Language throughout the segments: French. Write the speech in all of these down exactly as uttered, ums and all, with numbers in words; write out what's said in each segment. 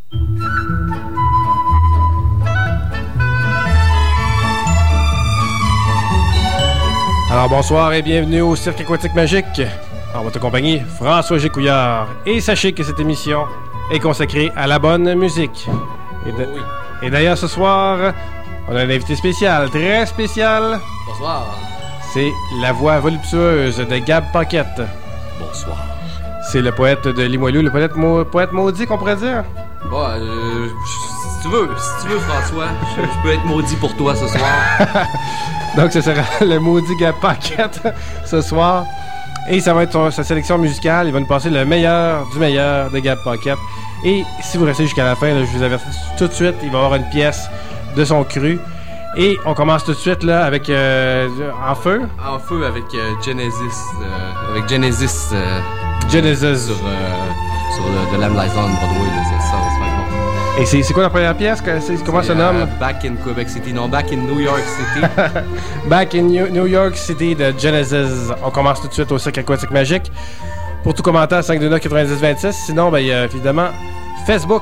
Alors bonsoir et bienvenue au Cirque Aquatique Magique. En votre compagnie, François Gécouillard. Et sachez que cette émission est consacrée à la bonne musique. Et, de... oui. et d'ailleurs ce soir, on a un invité spécial, très spécial. Bonsoir. C'est la voix voluptueuse de Gab Paquette. Bonsoir. C'est le poète de Limoilou, le poète, mo... poète maudit qu'on pourrait dire. Bon, euh, si tu veux, si tu veux François, je, je peux être maudit pour toi ce soir. Donc ce sera le maudit Gab Paquette ce soir. Et ça va être son, sa sélection musicale. Il va nous passer le meilleur du meilleur de Gab Paquette. Et si vous restez jusqu'à la fin, là, je vous avertis tout de suite, il va y avoir une pièce de son cru. Et on commence tout de suite là avec euh, En Feu. En Feu avec euh, Genesis. Euh, avec Genesis. Euh, Genesis. Sur, euh, sur le, The Lamb Lies On Broadway. Là, c'est ça, c'est pas bon. Et c'est, c'est quoi la première pièce? C'est, comment ça se nomme? Euh, Back in Quebec City. Non, Back in New York City. Back in New, New York City de Genesis. On commence tout de suite au Cirque Aquatique Magique. Pour tout commentaire, cinq deux neuf quatre-vingt-dix vingt-six. Sinon, ben, il y a évidemment Facebook.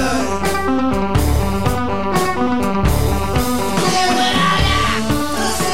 This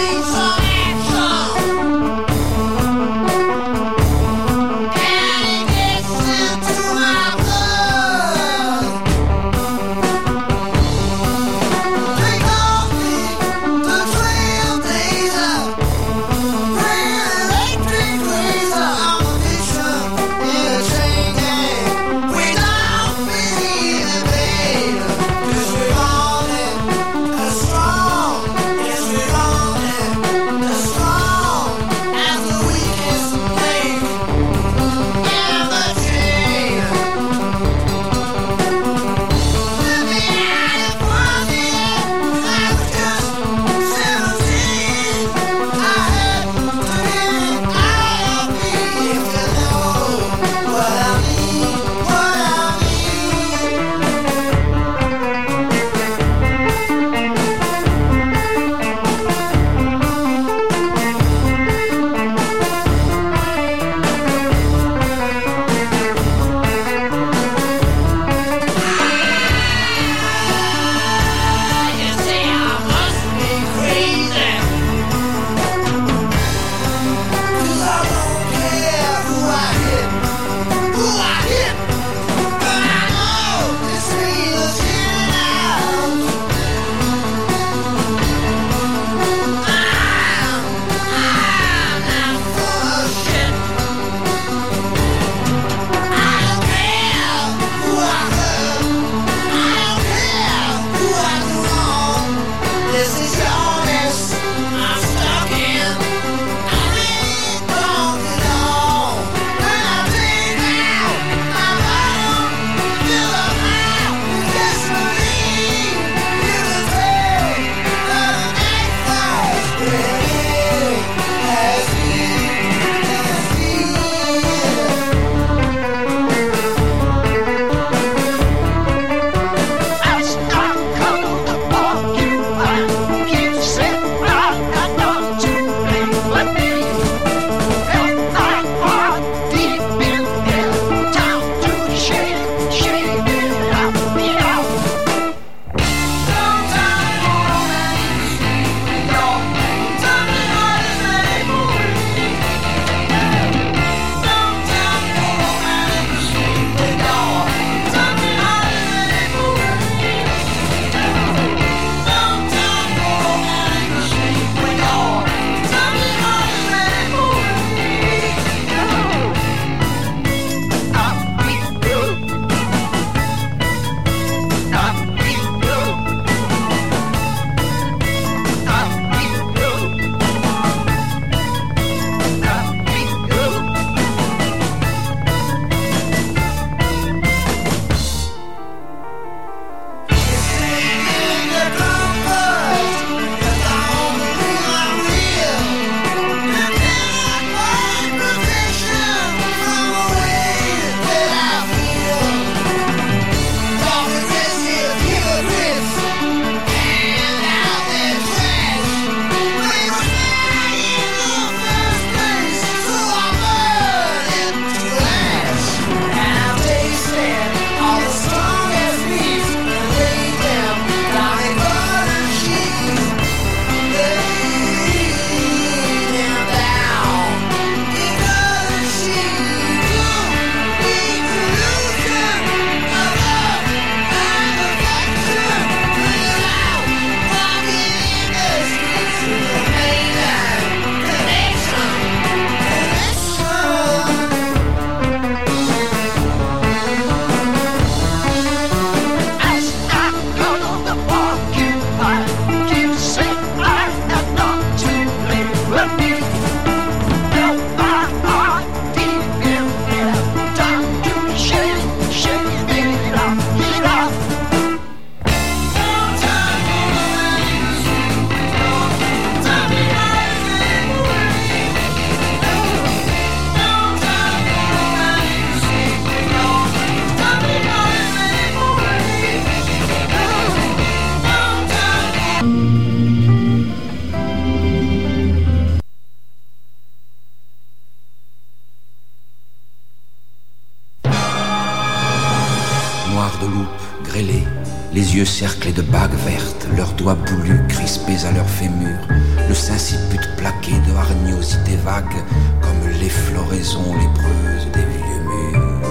loupe, grêlés, les yeux cerclés de bagues vertes, leurs doigts boulus crispés à leurs fémurs, le sinciput plaqué de hargnosités vagues, comme les floraisons lépreuses des vieux murs.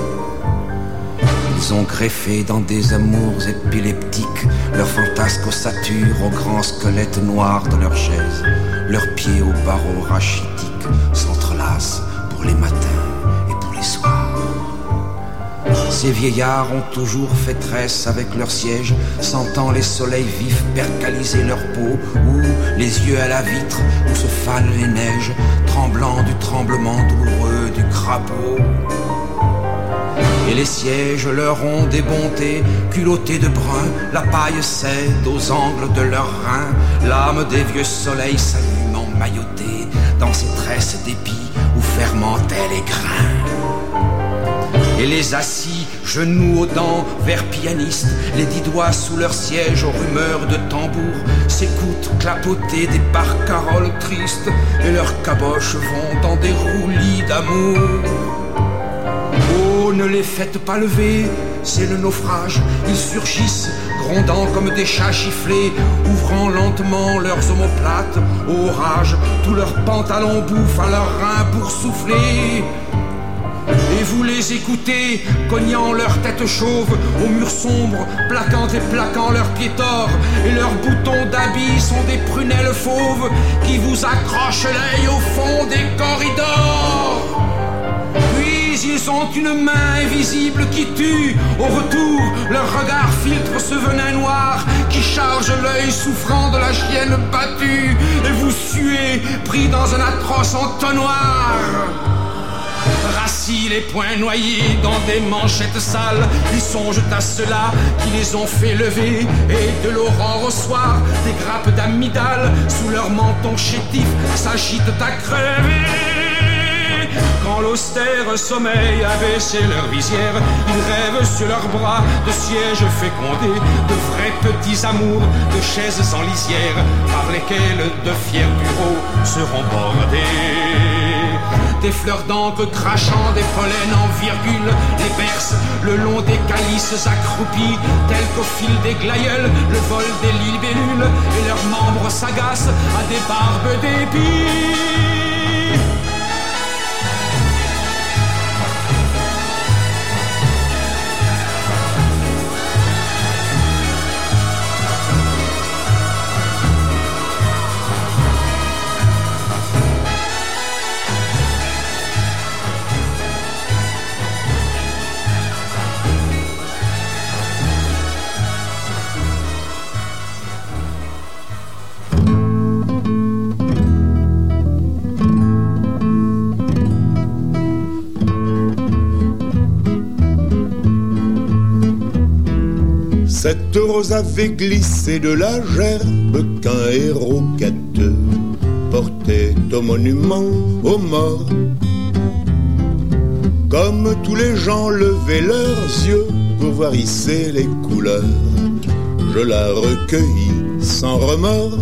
Ils ont greffé dans des amours épileptiques leurs fantasques ossatures aux grands squelettes noirs de leurs chaises. Leurs pieds aux barreaux rachitiques s'entrelacent pour les matins et pour les soirs. Ces vieillards ont toujours fait tresse avec leur siège, sentant les soleils vifs percaliser leur peau, ou les yeux à la vitre où se fanent les neiges, tremblant du tremblement douloureux du crapaud. Et les sièges leur ont des bontés, culottés de brun, la paille cède aux angles de leurs reins, l'âme des vieux soleils s'allume emmaillotée dans ces tresses d'épis où fermentaient les grains. Et les assis, genoux aux dents, vers pianistes, les dix doigts sous leur siège aux rumeurs de tambour, s'écoutent clapoter des barcaroles tristes, et leurs caboches vont dans des roulis d'amour. Oh, ne les faites pas lever, c'est le naufrage, ils surgissent, grondant comme des chats giflés, ouvrant lentement leurs omoplates au rage, tous leurs pantalons bouffent à leurs reins pour souffler. Et vous les écoutez, cognant leurs têtes chauves aux murs sombres, plaquant et plaquant leurs pieds torts, et leurs boutons d'habits sont des prunelles fauves qui vous accrochent l'œil au fond des corridors. Puis ils ont une main invisible qui tue, au retour leur regard filtre ce venin noir qui charge l'œil souffrant de la chienne battue, et vous suez, pris dans un atroce entonnoir. Rassis, les poings noyés dans des manchettes sales, ils songent à ceux-là qui les ont fait lever, et de l'aurore au soir, des grappes d'amygdales sous leur menton chétif s'agitent à crever. Quand l'austère sommeil a baissé leur visière, ils rêvent sur leurs bras de sièges fécondés, de vrais petits amours, de chaises en lisière, par lesquelles de fiers bureaux seront bordés. Des fleurs d'encre crachant des pollens en virgule les bercent le long des calices accroupis, tels qu'au fil des glaïeuls le vol des libellules, et leurs membres s'agacent à des barbes d'épis. Cette rose avait glissé de la gerbe qu'un héros gâteux portait au monument aux morts. Comme tous les gens levaient leurs yeux pour voir hisser les couleurs, je la recueillis sans remords.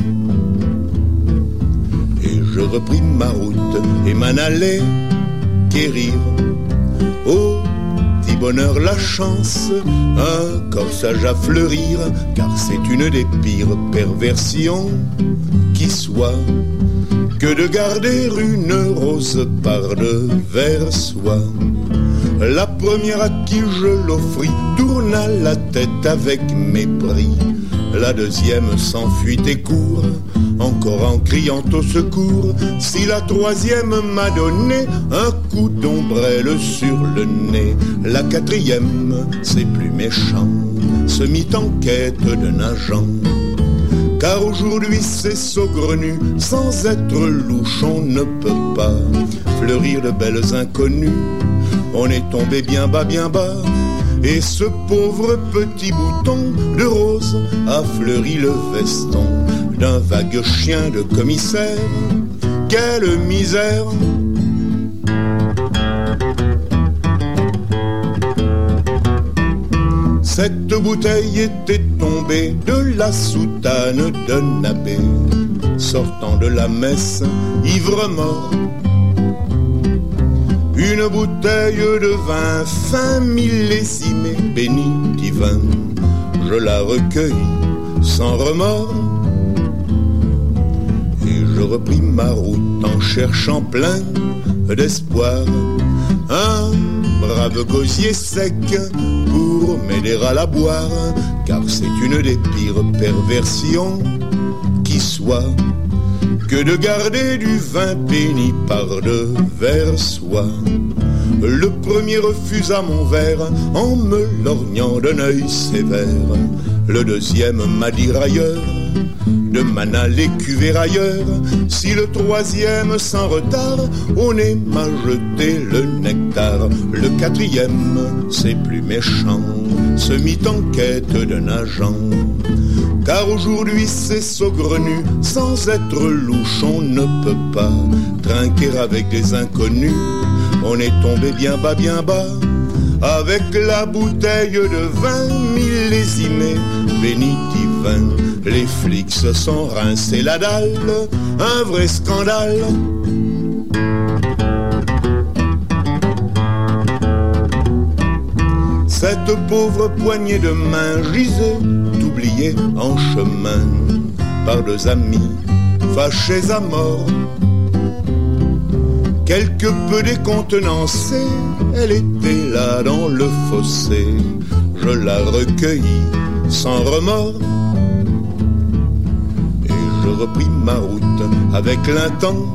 Et je repris ma route et m'en allai quérir au petit bonheur la chance, un corsage à fleurir, car c'est une des pires perversions qui soit que de garder une rose par-devers soi. La première à qui je l'offris tourna la tête avec mépris. La deuxième s'enfuit et court, encore en criant au secours. Si la troisième m'a donné un coup d'ombrelle sur le nez, la quatrième, c'est plus méchant, se mit en quête d'un agent. Car aujourd'hui c'est saugrenu, sans être louche on ne peut pas fleurir de belles inconnues. On est tombé bien bas, bien bas, et ce pauvre petit bouton de rose a fleuri le veston d'un vague chien de commissaire. Quelle misère! Cette bouteille était tombée de la soutane d'un abbé, sortant de la messe, ivre mort. Une bouteille de vin fin millésimé, béni divin. Je la recueillis sans remords et je repris ma route en cherchant plein d'espoir un brave gosier sec pour m'aider à la boire, car c'est une des pires perversions qui soit que de garder du vin béni par devers soi. Le premier refusa mon verre en me lorgnant d'un œil sévère. Le deuxième m'a dit railleur de m'en aller cuver ailleurs. Si le troisième sans retard au nez m'a jeté le nectar, le quatrième, c'est plus méchant, se mit en quête d'un agent. Car aujourd'hui c'est saugrenu, sans être louche on ne peut pas trinquer avec des inconnus. On est tombé bien bas, bien bas, avec la bouteille de vin millésimée, béni divin. Les flics se sont rincés la dalle, un vrai scandale. Cette pauvre poignée de main gisait, oubliée en chemin, par deux amis fâchés à mort. Quelque peu décontenancée, elle était là dans le fossé. Je la recueillis sans remords et je repris ma route avec l'intention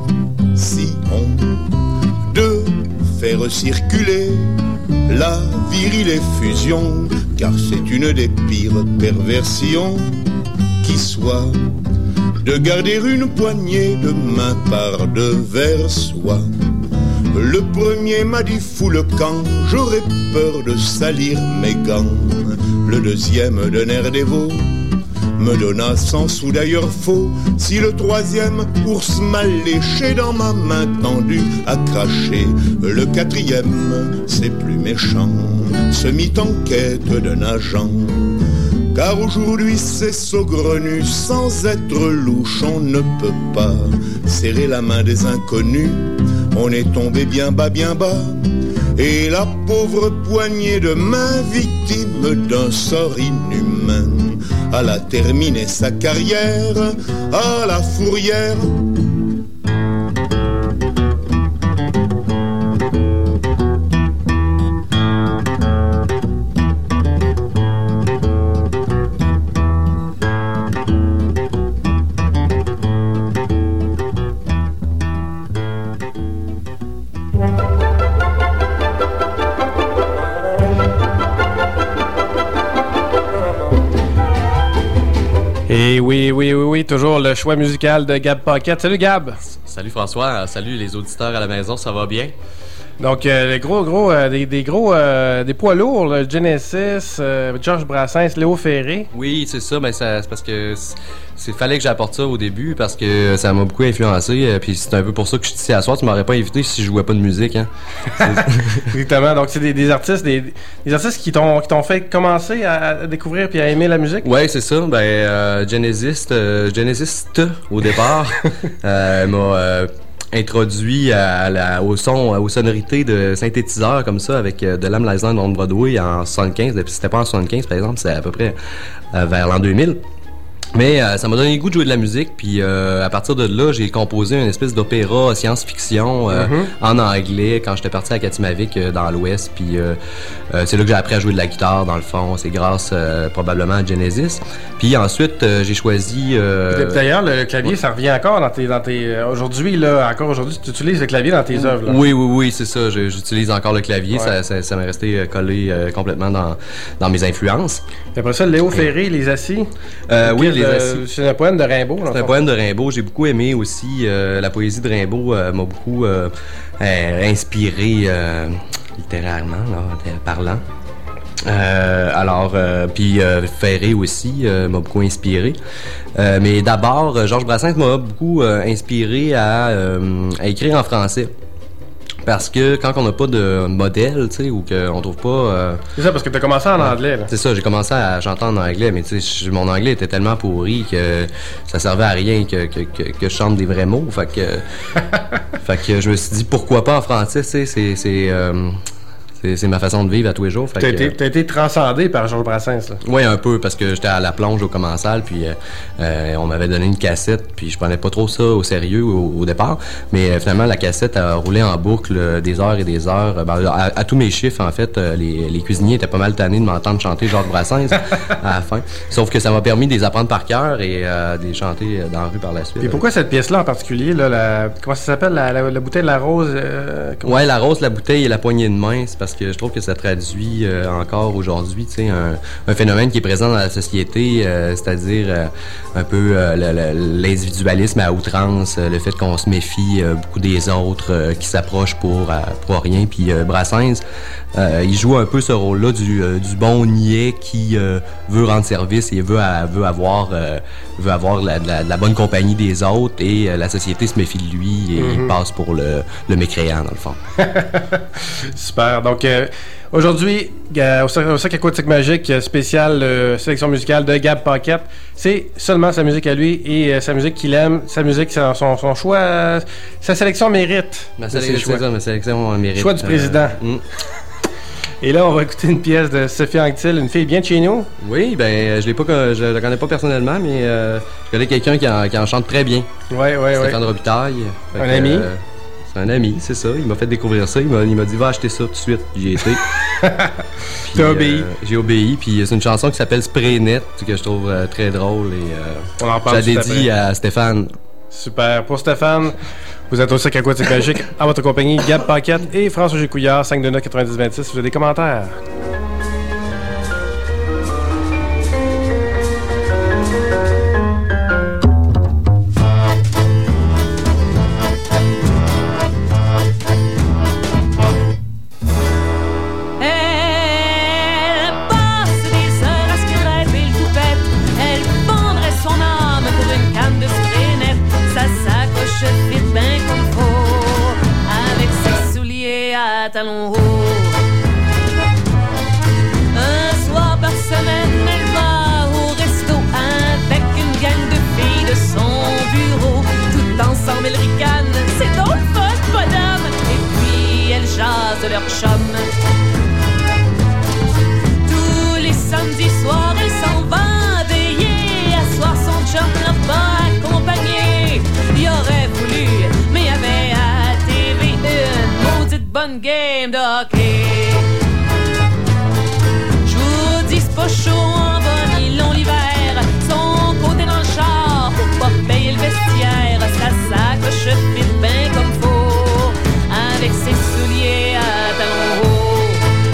de faire circuler la virile effusion, car c'est une des pires perversions qui soit de garder une poignée de main par devers soi. Le premier m'a dit fous le camp, j'aurais peur de salir mes gants. Le deuxième d'un air dévot me donna cent sous d'ailleurs faux. Si le troisième ours mal léché dans ma main tendue a craché, le quatrième, c'est plus méchant, se mit en quête d'un agent. Car aujourd'hui c'est saugrenu, sans être louche on ne peut pas serrer la main des inconnus. On est tombé bien bas, bien bas, et la pauvre poignée de main, victime d'un sort inhumain, elle a terminé sa carrière à la fourrière. Et oui, oui, oui, oui, toujours le choix musical de Gab Paquette. Salut Gab! Salut François, salut les auditeurs à la maison, ça va bien? Donc, euh, les gros, gros, euh, des, des gros, euh, des poids lourds, là, Genesis, euh, Georges Brassens, Léo Ferré. Oui, c'est ça, mais ça, c'est parce que c'est fallait que j'apporte ça au début parce que ça m'a beaucoup influencé. Euh, puis c'est un peu pour ça que je suis ici à soir. Tu m'aurais pas invité si je jouais pas de musique, hein. Exactement. Donc, c'est des, des artistes, des, des artistes qui t'ont, qui t'ont fait commencer à, à découvrir puis à aimer la musique. Ouais, c'est ça. Ben, euh, Genesis, euh, Genesis au départ, euh, m'a euh, introduit à la, au son, aux sonorités de synthétiseurs comme ça avec euh, de l'Am Liesland on Broadway en soixante-quinze. Puis c'était pas en soixante-quinze par exemple, c'est à peu près euh, vers l'an deux mille. Mais euh, ça m'a donné le goût de jouer de la musique, puis euh, à partir de là, j'ai composé une espèce d'opéra science-fiction euh, mm-hmm. en anglais quand j'étais parti à Katimavik euh, dans l'Ouest, puis euh, euh, c'est là que j'ai appris à jouer de la guitare dans le fond, c'est grâce euh, probablement à Genesis. Puis ensuite, euh, j'ai choisi... Euh... D'ailleurs, le clavier, ouais. ça revient encore dans tes... Dans tes aujourd'hui, là, encore aujourd'hui, tu utilises le clavier dans tes oui, œuvres. Là. Oui, oui, oui, c'est ça, je, j'utilise encore le clavier, ouais. ça, ça, ça m'est resté collé euh, complètement dans, dans mes influences. Et après ça, Léo Ferré, Les Assis. Euh, oui, Les Assis. C'est un poème de Rimbaud. C'est un poème de Rimbaud. J'ai beaucoup aimé aussi. Euh, la poésie de Rimbaud euh, m'a beaucoup euh, euh, inspiré euh, littérairement, là, parlant. Euh, alors, euh, puis euh, Ferré aussi euh, m'a beaucoup inspiré. Euh, mais d'abord, Georges Brassens m'a beaucoup euh, inspiré à, euh, à écrire en français. Parce que quand on n'a pas de modèle, tu sais, ou qu'on trouve pas... Euh... C'est ça, parce que t'as commencé en anglais, là. C'est ça, j'ai commencé à chanter en anglais, mais tu sais, mon anglais était tellement pourri que ça servait à rien que, que, que, que je chante des vrais mots. Fait que, fait que je me suis dit, pourquoi pas en français, tu sais, c'est... c'est euh... C'est, c'est ma façon de vivre à tous les jours. Fait T'as, que, été, t'as été transcendé par Georges Brassens, là. Oui, un peu, parce que j'étais à la plonge au commensal, puis euh, euh, on m'avait donné une cassette, puis je prenais pas trop ça au sérieux au, au départ, mais euh, finalement, la cassette a roulé en boucle euh, des heures et des heures. Euh, ben, à, à tous mes chiffres, en fait, euh, les, les cuisiniers étaient pas mal tannés de m'entendre chanter Georges Brassens à la fin. Sauf que ça m'a permis de les apprendre par cœur et euh, de les chanter dans la rue par la suite. Et pourquoi cette pièce-là en particulier, là, la, comment ça s'appelle, la, la, la bouteille de la rose? Euh, ouais, la rose, la bouteille et la poignée de main, c'est parce que je trouve que ça traduit euh, encore aujourd'hui, tu sais, un, un phénomène qui est présent dans la société, euh, c'est-à-dire euh, un peu euh, le, le, l'individualisme à outrance, euh, le fait qu'on se méfie euh, beaucoup des autres, euh, qui s'approchent pour, euh, pour rien. Puis euh, Brassens, euh, il joue un peu ce rôle-là du, euh, du bon niais qui euh, veut rendre service et veut, à, veut avoir, euh, veut avoir la, la, la bonne compagnie des autres, et euh, la société se méfie de lui et mm-hmm. il passe pour le, le mécréant, dans le fond. Super. Donc, euh, aujourd'hui, euh, au Sac Aquatique Magique, spécial euh, sélection musicale de Gab Paquette. C'est seulement sa musique à lui et euh, sa musique qu'il aime. Sa musique, son, son, son choix, euh, sa sélection mérite. Ma sélection, c'est ça, ma sélection mérite. Choix du président. Euh, mm. Et là, on va écouter une pièce de Sophie Anctil, une fille bien de chez nous. Oui, ben, je l'ai pas, je la connais pas personnellement, mais euh, je connais quelqu'un qui en, qui en chante très bien. Oui, oui, oui. Stéphane Robitaille. Un que, ami. Euh, c'est un ami, c'est ça. Il m'a fait découvrir ça. Il m'a, il m'a dit, va acheter ça tout de suite. J'y ai été. T'as obéi. Euh, j'ai obéi. Puis c'est une chanson qui s'appelle Spraynet, que je trouve euh, très drôle. Et euh, on en parle je la dédie à Stéphane. Super. Pour Stéphane, vous êtes au Sac Aquatique Magique, à votre compagnie, Gab Paquette et François Gécouillard, cinq deux neuf quatre-vingt-dix vingt-six. Vous avez des commentaires? Talons hauts. Un soir par semaine, elle va au resto avec une gang de filles de son bureau. Tout ensemble, elles ricanent, c'est donc fun, madame. Et puis, elles jasent de leur chum. Tous les samedis soirs, elle s'en va veiller. Asseoir son chum l'a pas accompagné. Il aurait voulu, mais avait à T V une maudite bonne game de hockey. J'vous dis c'est pas chaud en bas ni long l'hiver. Son côté dans le char pour pas payer le vestiaire. Sa sacoche fit bien comme faut avec ses souliers à talons hauts.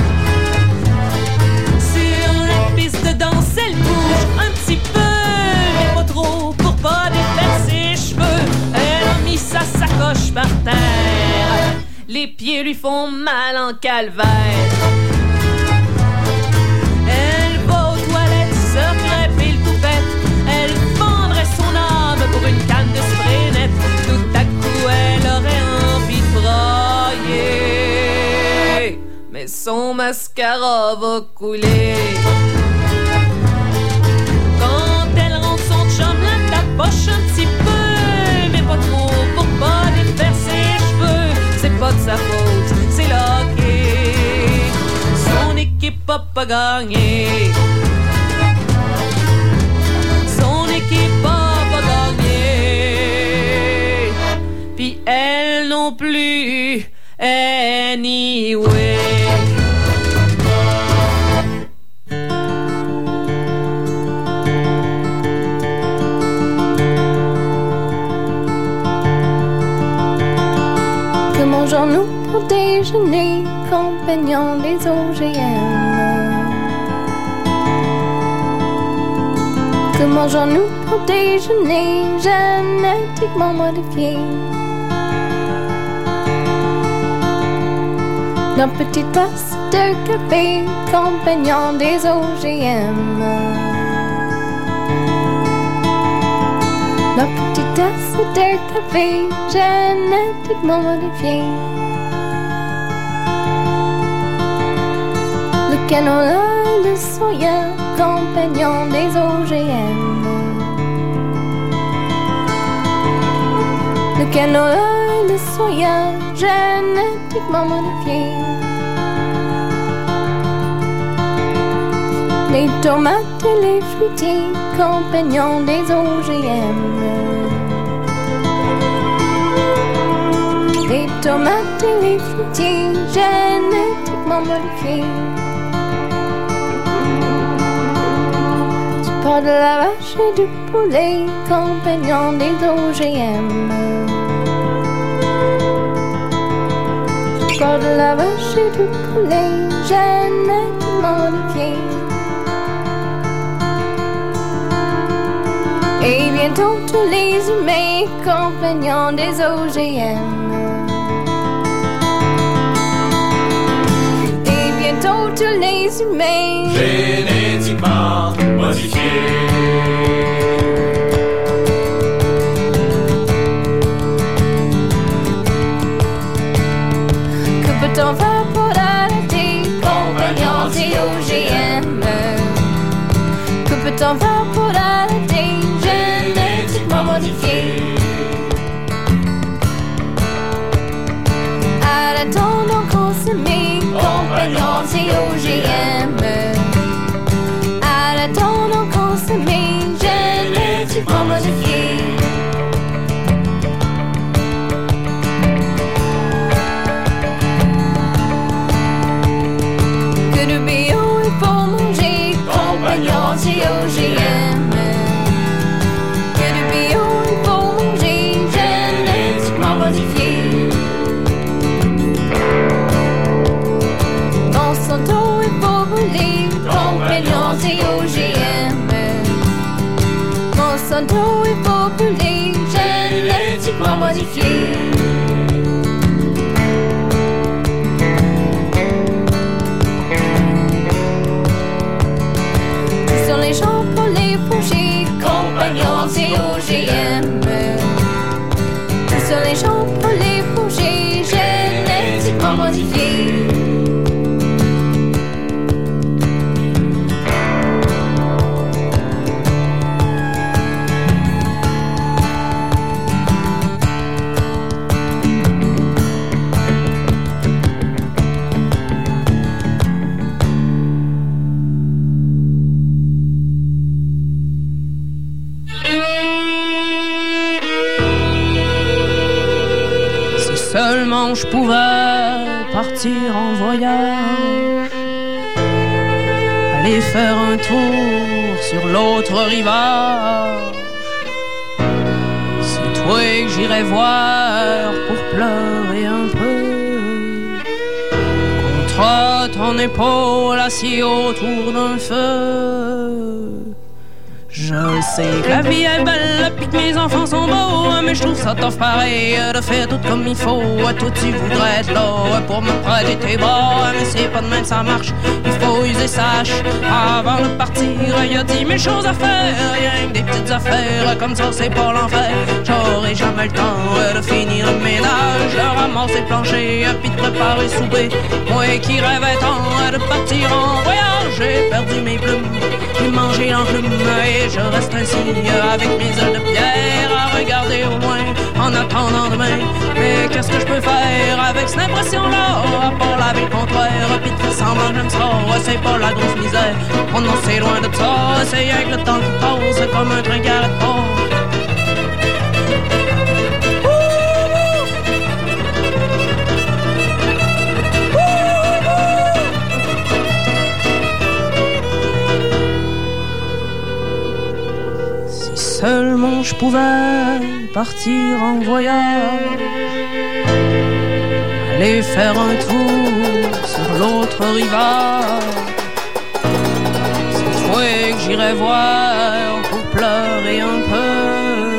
Sur la piste de danse elle bouge un petit peu, mais pas trop pour pas défaire ses cheveux. Elle a mis sa sacoche par terre. Les pieds lui font mal en calvaire. Elle va aux toilettes, se crêper le toupette. Elle vendrait son âme pour une canne de spray net. Tout à coup, elle aurait envie de brailler. Mais son mascara va couler. Quand elle rentre son chum, la tapoche un petit peu, mais pas trop pour pas défaire ses cheveux. C'est pas de sa faute, c'est l'hockey. Son équipe a pas gagné. Son équipe a pas gagné. Puis elle non plus, anyway. Mangeons-nous pour déjeuner, compagnons des O G M. Que mangeons-nous pour déjeuner, génétiquement modifié. Nos petites tasses de café, compagnons des O G M. Nos petites tasses de café, génétiquement modifiées. Le canola et le soya, compagnons des O G M. Le canola et le soya, génétiquement modifiés. Les tomates et les fruitiers, compagnons des O G M. Les tomates et les fruitiers, génétiquement modifiés. Du porc, de la vache et du poulet, compagnons des O G M. Du porc, de la vache et du poulet, génétiquement modifiés. Et bientôt tous les humains, compagnons des O G M. Et bientôt tous les humains, génétiquement modifiés. Que peut-on faire pour arrêter, compagnons des O G M? Que peut-on faire pour arrêter, génétiquement modifié? Arrêtons donc consommer, compagnons des O G M. Arrêtons donc consommer, génétiquement modifié. Que du bio il faut manger, compagnons des O G M. Que du bio il faut manger, génétiquement modifié. Monsanto il faut brûler, compagnons des O G M. Monsanto il faut brûler, génétiquement modifié. Sur les champs pour les fourcher, compagnons des O G M. Sur les champs pour les fourcher, génétiquement modifiés. Seulement je pouvais partir en voyage, aller faire un tour sur l'autre rivage. C'est toi que j'irais voir pour pleurer un peu, contre ton épaule assis autour d'un feu. Je le sais que la vie est belle, pis que mes enfants sont beaux, mais je trouve ça tough pareil de faire tout comme il faut. Toi tu voudrais être là pour me prêter tes bras, mais c'est pas de même ça marche, il faut user sa hache. Avant de partir, y a dix mille choses à faire, rien que des petites affaires, comme ça c'est pas l'enfer. J'aurai jamais le temps de finir le ménage, de ramasser le plancher, pis de préparer le souper. Moi qui rêvais tant de partir en voyage, j'ai perdu mes plumes, j'ai mangé l'enclume, et je reste ainsi avec mes ailes de pierre à regarder au loin en attendant demain. Mais qu'est-ce que je peux faire avec cette impression-là, à part laver le comptoir pis de faire semblant que j'aime ça? C'est pas la grosse misère, on en sait loin de ça, c'est rien que le temps qui passe comme un train qui arrête pas. Seulement je pouvais partir en voyage, aller faire un tour sur l'autre rivage. C'est toi que j'irais voir pour pleurer un peu,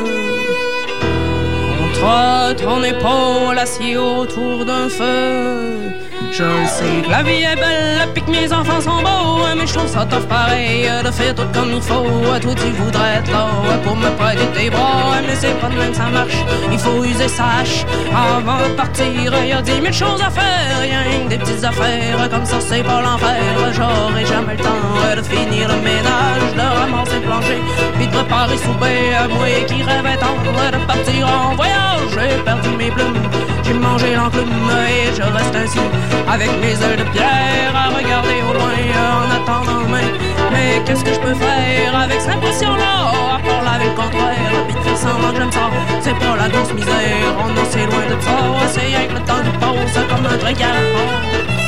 contre ton épaule assis autour d'un feu. Je sais que la vie est belle, pis que mes enfants sont beaux, mais je trouve ça tough pareil de faire tout comme il faut. Toi tu voudrais être là pour me prêter tes bras, mais c'est pas de même ça marche, il faut user sa hache. Avant de partir, y a dix mille choses à faire, rien que des petites affaires, comme ça c'est pas l'enfer. J'aurai jamais le temps de finir le ménage, de ramasser le plancher, puis de préparer souper. Moi qui rêvais tant de partir en voyage, j'ai perdu mes plumes, j'ai manger l'enclume et je reste ainsi avec mes ailes de pierre à regarder au loin en attendant demain. Mais qu'est-ce que je peux faire avec cette impression-là, à part laver le contraire, puis de faire semblant que j'aime ça. C'est pas la douce misère, on est assez loin de ça. C'est rien que le temps du pause, comme un vrai garapon.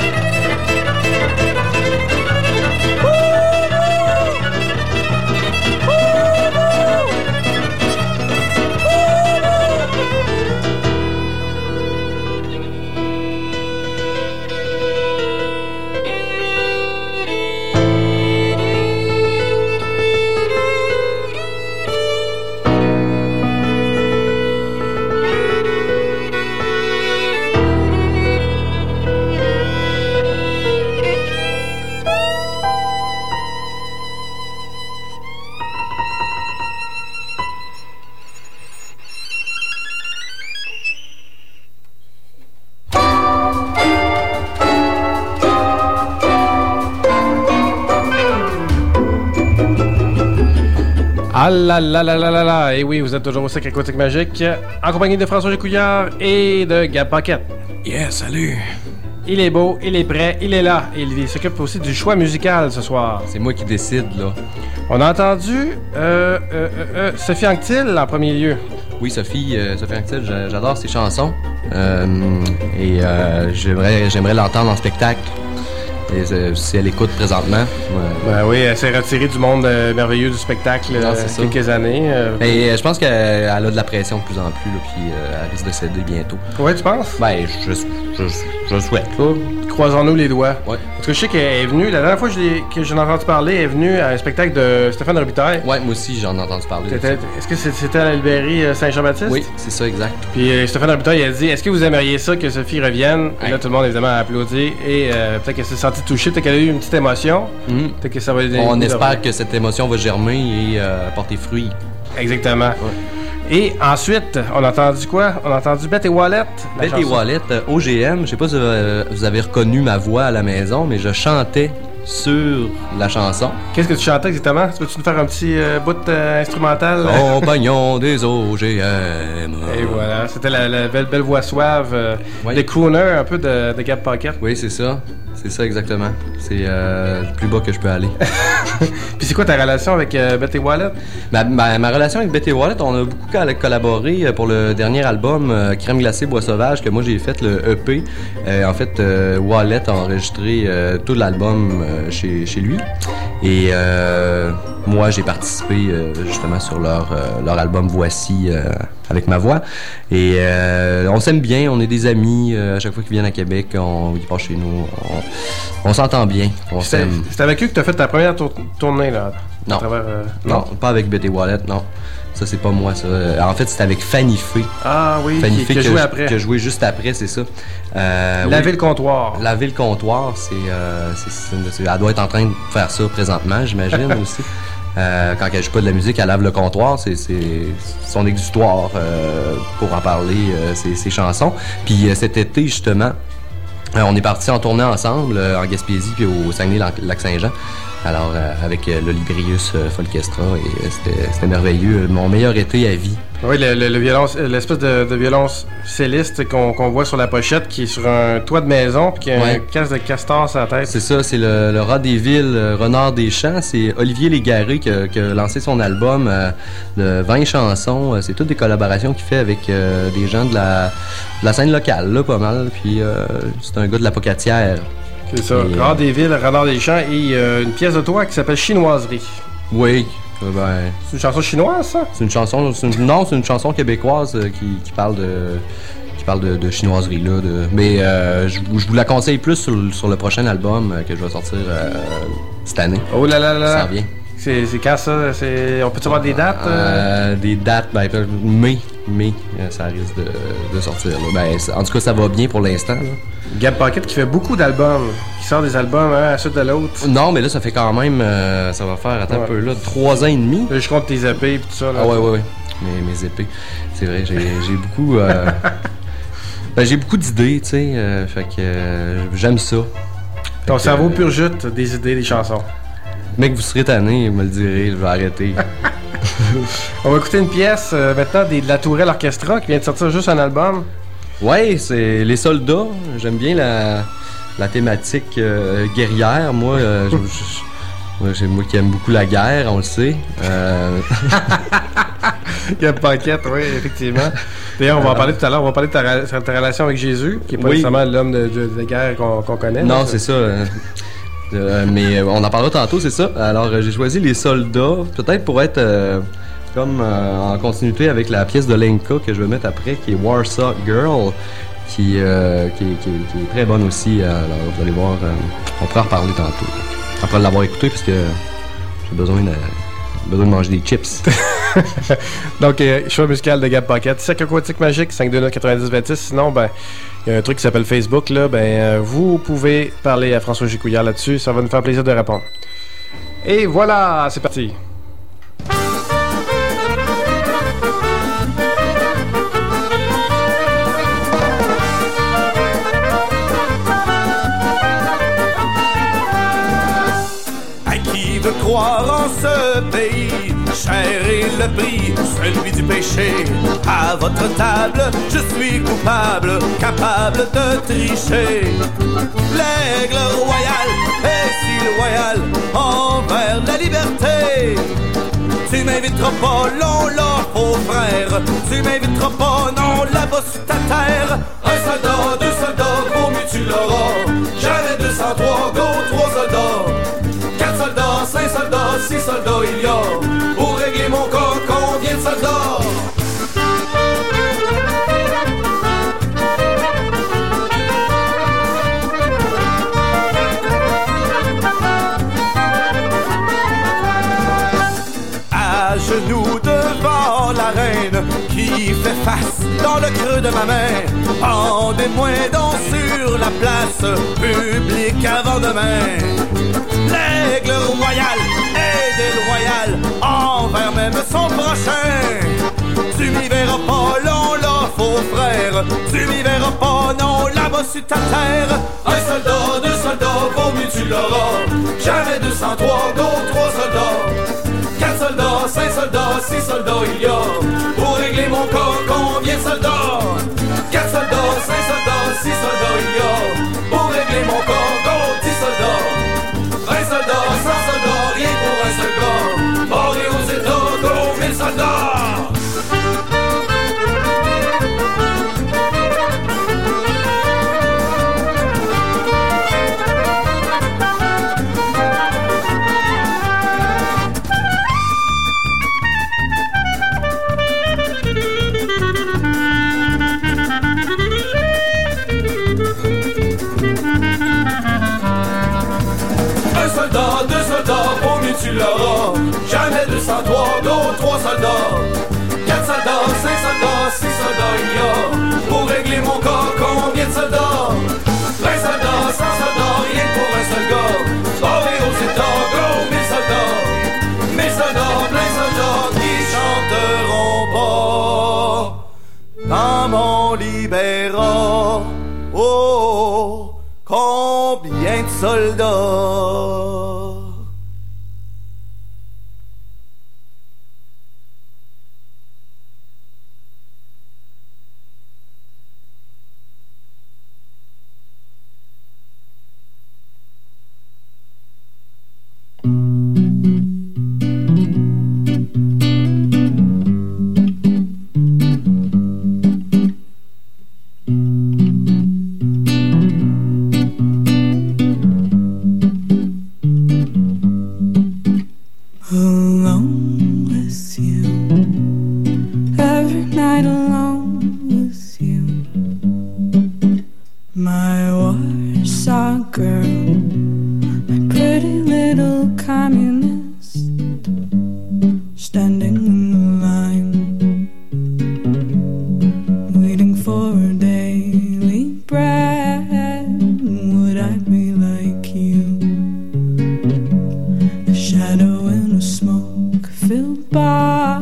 Ah là là là là là là! Et oui, vous êtes toujours au Cercle Aquatique Magique, en compagnie de François Gécouillard et de Gab Paquette. Yeah, salut! Il est beau, il est prêt, il est là. Et il s'occupe aussi du choix musical ce soir. C'est moi qui décide, là. On a entendu euh, euh, euh, Sophie Anctil en premier lieu. Oui, Sophie, euh, Sophie Anctil, j'adore ses chansons. Euh, et euh, j'aimerais, j'aimerais l'entendre en spectacle. Et, euh, si elle écoute présentement. Ouais. Ben oui, elle s'est retirée du monde euh, merveilleux du spectacle il y a quelques années. Euh... Et, euh, je pense qu'elle a de la pression de plus en plus, là, puis euh, elle risque de céder bientôt. Ouais, tu penses? Ben, je, je, je, je le souhaite, là. Croisons-nous les doigts. Ouais. Parce que je sais qu'elle est venue, la dernière fois que, je l'ai, que j'en ai entendu parler, elle est venue à un spectacle de Stéphane Robitaille. Ouais, moi aussi, j'en ai entendu parler. Est-ce que c'était à la librairie Saint-Jean-Baptiste? Oui, c'est ça, exact. Puis euh, Stéphane Robitaille a dit, est-ce que vous aimeriez ça que Sophie revienne? Ouais. Et là, tout le monde, évidemment, a applaudi. Et euh, peut-être qu'elle s'est sentie touchée, peut-être qu'elle a eu une petite émotion. Mm-hmm. Peut-être que ça va aider. On espère que cette émotion va germer et euh, porter fruit. Exactement. Ouais. Et ensuite, on a entendu quoi? On a entendu Beth et Wallet. Beth et Wallet, euh, O G M. Je sais pas si euh, vous avez reconnu ma voix à la maison, mais je chantais sur la chanson. Qu'est-ce que tu chantais exactement? Peux-tu nous faire un petit euh, bout euh, instrumental? Compagnon des O G M. Et voilà, c'était la, la belle, belle voix suave, euh, oui. Des crooners un peu de, de Gab Paquette. Oui, c'est ça. C'est ça exactement. C'est euh, le plus bas que je peux aller. Puis c'est quoi ta relation avec euh, Beth et Wallet? Ma, ma, ma relation avec Beth et Wallet, on a beaucoup collaboré pour le dernier album euh, Crème glacée bois sauvage que moi j'ai fait, le E P. Euh, en fait, euh, Wallet a enregistré euh, tout l'album euh, chez, chez lui. Et euh, moi j'ai participé euh, justement sur leur, euh, leur album Voici euh, avec ma voix. Et euh, on s'aime bien, on est des amis. Euh, à chaque fois qu'ils viennent à Québec, on, ils passent chez nous. On, on s'entend bien. On c'est, s'aime. C'est avec eux que tu as fait ta première tour- tournée, là? Non. Travers, euh, non. Non, pas avec Betty Wallet, non. Ça, c'est pas moi, ça. En fait, c'était avec Fanny Fay. Ah oui, Fanny qui, Fay qui a que, joué après. Qui a joué juste après, c'est ça. Euh, Laver oui. le comptoir. Laver le comptoir, c'est, euh, c'est, c'est, c'est... Elle doit être en train de faire ça présentement, j'imagine, aussi. Euh, quand elle joue pas de la musique, elle lave le comptoir, c'est, c'est son exutoire euh, pour en parler, euh, ses, ses chansons. Puis euh, cet été, justement, euh, on est partis en tournée ensemble, euh, en Gaspésie puis au Saguenay-Lac-Saint-Jean. Alors, euh, avec euh, l'Olibrius euh, Folkestra, et euh, c'était, c'était merveilleux. Mon meilleur été à vie. Oui, le, le, le violence, l'espèce de, de violence celliste qu'on, qu'on voit sur la pochette, qui est sur un toit de maison, puis qui a ouais. un casque de castor sur la tête. C'est ça, c'est le, le rat des villes, le renard des champs. C'est Olivier Légaré qui a, qui a lancé son album euh, de vingt chansons. C'est toutes des collaborations qu'il fait avec euh, des gens de la, de la scène locale, là, pas mal. Puis euh, c'est un gars de la Pocatière. C'est ça, et, Renard des villes, Renard des champs, et euh, une pièce de toi qui s'appelle Chinoiserie. Oui. Euh, ben, c'est une chanson chinoise, ça? C'est une chanson, c'est une, non, c'est une chanson québécoise euh, qui, qui parle de, qui parle de, de chinoiserie là. De, mais euh, je, je vous la conseille plus sur, sur le prochain album euh, que je vais sortir euh, cette année. Oh là là là! Ça revient. C'est, c'est quand ça? C'est, on peut-tu avoir des dates? Euh, des dates, ben, mai, mai, ça risque de, de sortir. Là. Ben, en tout cas, ça va bien pour l'instant. Là. Gab Paquette qui fait beaucoup d'albums, qui sort des albums un à la suite de l'autre. Non, mais là, ça fait quand même, euh, ça va faire, attends ouais. un peu, là, trois ans et demi. Là, je compte tes épées et tout ça. Là. Ah ouais, ouais, ouais, mes, mes épées. C'est vrai, j'ai, j'ai beaucoup... Euh... ben, j'ai beaucoup d'idées, tu sais, euh, fait que euh, j'aime ça. Fait Ton que, cerveau euh... purgite des idées, des chansons. Mec, vous serez tanné, vous me le direz, je vais arrêter. On va écouter une pièce euh, maintenant des, de la Tourelle Orchestra qui vient de sortir juste un album. Ouais, c'est les soldats. J'aime bien la, la thématique euh, guerrière. Moi, euh, je, je, moi, j'ai, moi qui aime beaucoup la guerre, on le sait. Euh... Gab Paquette, oui, effectivement. D'ailleurs, on va en parler tout à l'heure. On va parler de ta, ta relation avec Jésus, qui n'est pas oui. nécessairement l'homme de, de, de guerre qu'on, qu'on connaît. Non, là, c'est ça. Euh, euh, mais on en parlera tantôt, c'est ça. Alors, euh, j'ai choisi les soldats, peut-être pour être euh, comme euh, en continuité avec la pièce de Lenka que je vais mettre après, qui est Warsaw Girl, qui, euh, qui, qui, qui est très bonne aussi. Alors, vous allez voir, euh, on pourra en reparler tantôt. Après l'avoir écouté, parce que j'ai besoin de... besoin de manger des chips. Donc, euh, choix musical de Gab Paquette. Cercle aquatique magique, cinq deux neuf quatre-vingt-dix vingt-six. Sinon, ben, il y a un truc qui s'appelle Facebook, là. Ben, euh, vous pouvez parler à François Gicouillard là-dessus. Ça va nous faire plaisir de répondre. Et voilà, c'est parti. À qui veut croire en ce pays? Cher est le prix, celui du péché. À votre table, je suis coupable, capable de tricher. L'aigle royal est si loyal envers la liberté. Tu m'inviteras pas, non, là, faux frère. Tu m'inviteras pas, non, là-bas sur ta terre. Un soldat, deux soldats, vaut mieux tu l'auras. Jamais deux cent trois, go, trois soldats. Quatre soldats, cinq soldats, six soldats il y a. Pour régler mon corps, combien de soldats? À genoux devant la reine qui fait face dans le creux de ma main. Pendez-moi donc sur la place publique avant demain. L'aigle royal est déloyal envers même son prochain. Tu m'y verras pas, non, là, faux frère. Tu m'y verras pas, non, là-bas sur ta terre. Un soldat, deux soldats, vaut mieux tu l'auras. Jamais deux cent trois, go, trois soldats. Quatre soldats, cinq soldats, six soldats il y a. Pour régler mon corps, combien de soldats? Quatre soldats, cinq soldats, six soldats il y a. Pour régler mon corps, go, dix soldats. vingt soldats, cent soldats, rien pour un seul gars. Mort et aux États, go, mille soldats. Deux soldats, vaut mieux tu l'auras. Jamais deux cent trois, go, trois soldats. Quatre soldats, cinq soldats, six soldats il y a. Pour régler mon corps, combien de soldats? Vingt soldats, cent soldats, rien pour un seul gars. Barré aux États, go, mille soldats. Mille soldats, plein soldats qui chanteront pas dans mon libéra. Oh, combien de soldats? Shadow in a smoke-filled bar.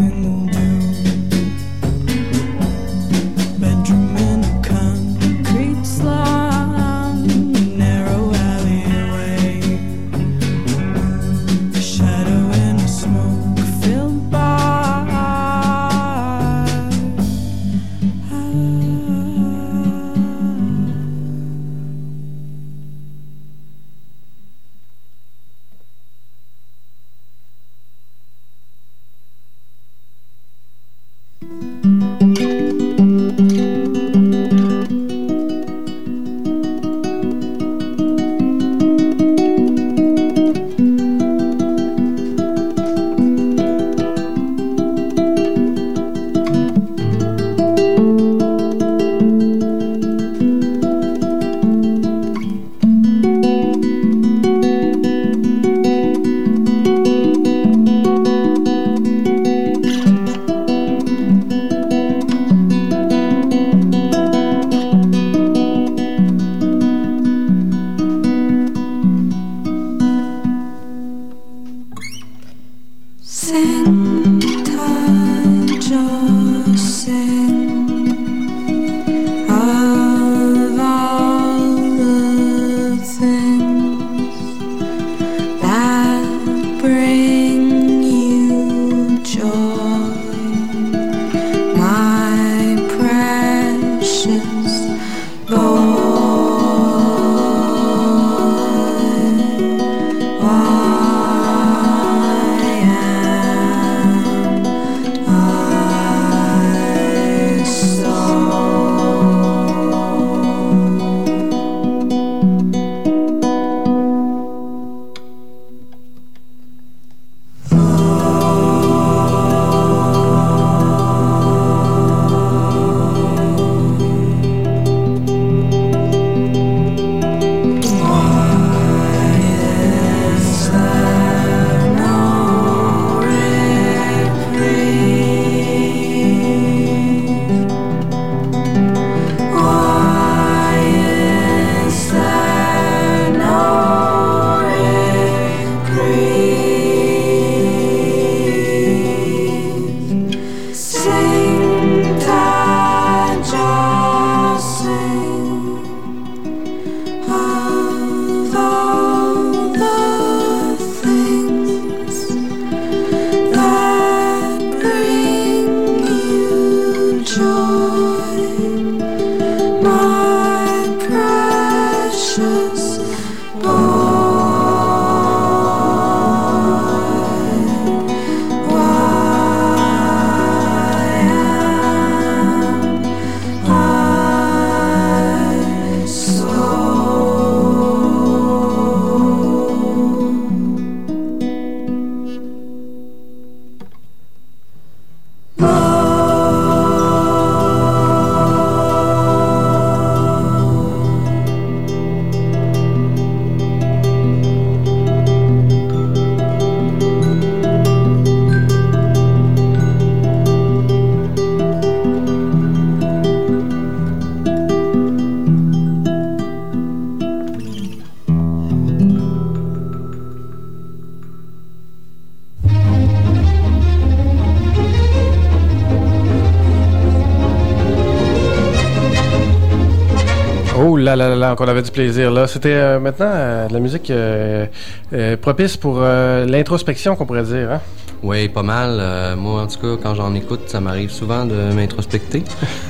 Oh là là là là, qu'on avait du plaisir là. C'était euh, maintenant euh, de la musique euh, euh, propice pour euh, l'introspection, qu'on pourrait dire. Hein? Oui, pas mal. Euh, moi, en tout cas, quand j'en écoute, ça m'arrive souvent de m'introspecter.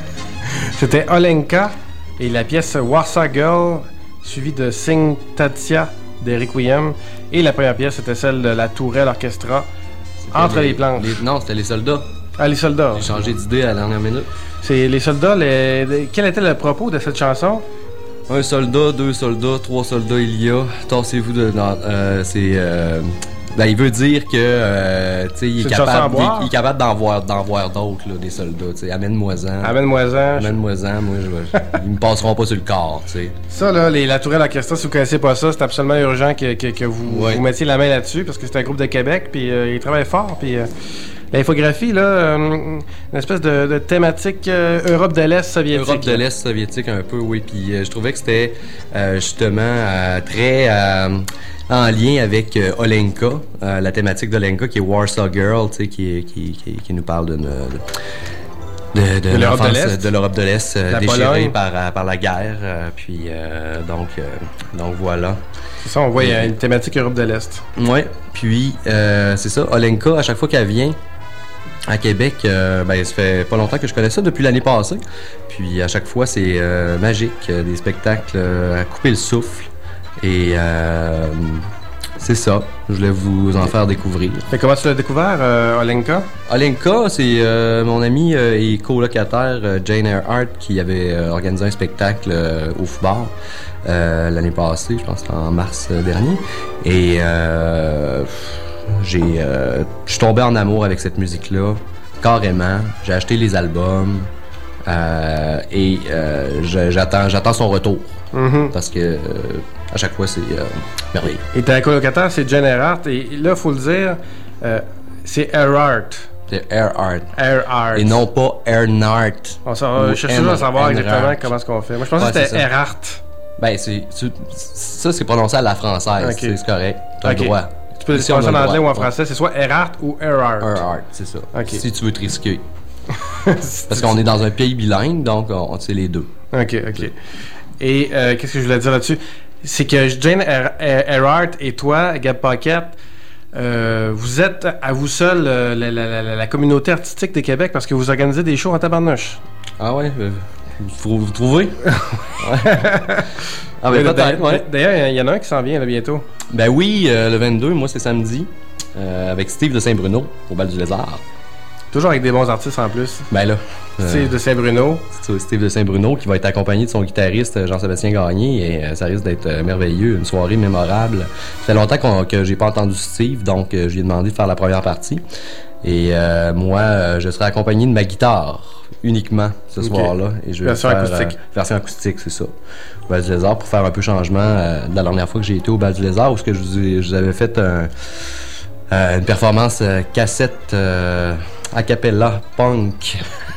C'était Olenka et la pièce Warsaw Girl, suivie de Sing Tatsia de Requiem. Et la première pièce, c'était celle de la Tourelle Orchestra, Entre les, les planches. Les, non, c'était les soldats. Ah, les soldats. J'ai changé d'idée à la dernière minute. C'est les soldats. Les, les, quel était le propos de cette chanson? Un soldat, deux soldats, trois soldats il y a. Tassez-vous de... Euh, c'est... Euh, ben, il veut dire que, euh, tu sais, il, il, il est capable d'en voir, d'en voir d'autres, là, des soldats, tu sais. Amène-moi-en. Amène-moi-en. Amène-moi-en, moi, je vais... ils me passeront pas sur le corps, tu sais. Ça, là, les, la Tourelle Orchestra, si vous connaissez pas ça, c'est absolument urgent que, que, que vous, ouais. vous mettiez la main là-dessus, parce que c'est un groupe de Québec, puis euh, ils travaillent fort, puis... Euh, L'infographie, là, euh, une espèce de, de thématique euh, Europe de l'Est soviétique. Europe de l'Est soviétique un peu, oui. Puis euh, je trouvais que c'était euh, justement euh, très euh, en lien avec euh, Olenka, euh, la thématique d'Olenka qui est Warsaw Girl, tu sais, qui, qui, qui, qui nous parle d'une... De, de, de, de l'Europe de l'enfance l'Est, de l'Europe de l'Est euh, la déchirée par, euh, par la guerre. Euh, puis euh, donc, euh, donc voilà. C'est ça, on voit, il y a une thématique Europe de l'Est. Oui, puis euh, c'est ça, Olenka, à chaque fois qu'elle vient à Québec, euh, ben, ça fait pas longtemps que je connais ça, depuis l'année passée. Puis à chaque fois, c'est euh, magique, euh, des spectacles euh, à couper le souffle. Et euh, c'est ça, je voulais vous en faire découvrir. Mais comment tu l'as découvert, euh, Olenka? Olenka, c'est euh, mon ami euh, et colocataire euh, Jane Earhart qui avait euh, organisé un spectacle euh, au Foubar euh, l'année passée, je pense que c'était en mars euh, dernier. Et euh, j'ai, euh, je suis tombé en amour avec cette musique-là, carrément. J'ai acheté les albums euh, et euh, je, j'attends, j'attends son retour. Mm-hmm. Parce que euh, à chaque fois, c'est euh, merveilleux. Et ta colocataire, c'est Jane Earhart. Et là, il faut le dire, euh, c'est Earhart. C'est Earhart. Earhart. Et non pas Earnart. On s'en cherche toujours à savoir exactement comment est-ce qu'on fait. Moi, je pensais ouais, que c'était Earhart. Ben, c'est, c'est, ça, c'est prononcé à la française. Okay. C'est, c'est correct. Tu as okay. le droit. Tu peux le si prononcer en anglais ou en français. C'est soit Earhart ou Earhart. Earhart, c'est ça. Okay. Si tu veux te risquer. Parce qu'on est dans un pays bilingue, donc on, c'est les deux. OK, OK. Et euh, qu'est-ce que je voulais dire là-dessus? C'est que Jane Earhart et toi, Gab Paquette, euh, vous êtes à vous seul euh, la, la, la, la communauté artistique de Québec parce que vous organisez des shows en tabarnouche. Ah ouais? Euh, vous, vous trouvez? Ah ben peut-être, ouais. D'ailleurs, il y en a un qui s'en vient là, bientôt. Ben oui, euh, le vingt-deux, moi c'est samedi, euh, avec Steve de Saint-Bruno, au Bal du Lézard. Toujours avec des bons artistes en plus. Ben là. Steve euh, de Saint-Bruno. C'est Steve de Saint-Bruno qui va être accompagné de son guitariste Jean-Sébastien Gagné et euh, ça risque d'être euh, merveilleux, une soirée mémorable. Ça fait longtemps qu'on, que j'ai pas entendu Steve, donc euh, je lui ai demandé de faire la première partie. Et euh, moi, euh, je serai accompagné de ma guitare uniquement ce okay. soir-là. Et je vais version faire, acoustique. Euh, version acoustique, c'est ça. Au Bal du Lézard pour faire un peu changement euh, de la dernière fois que j'ai été au Bal du Lézard où ce que je vous, ai, je vous avais fait un, euh, une performance euh, cassette euh, a cappella punk.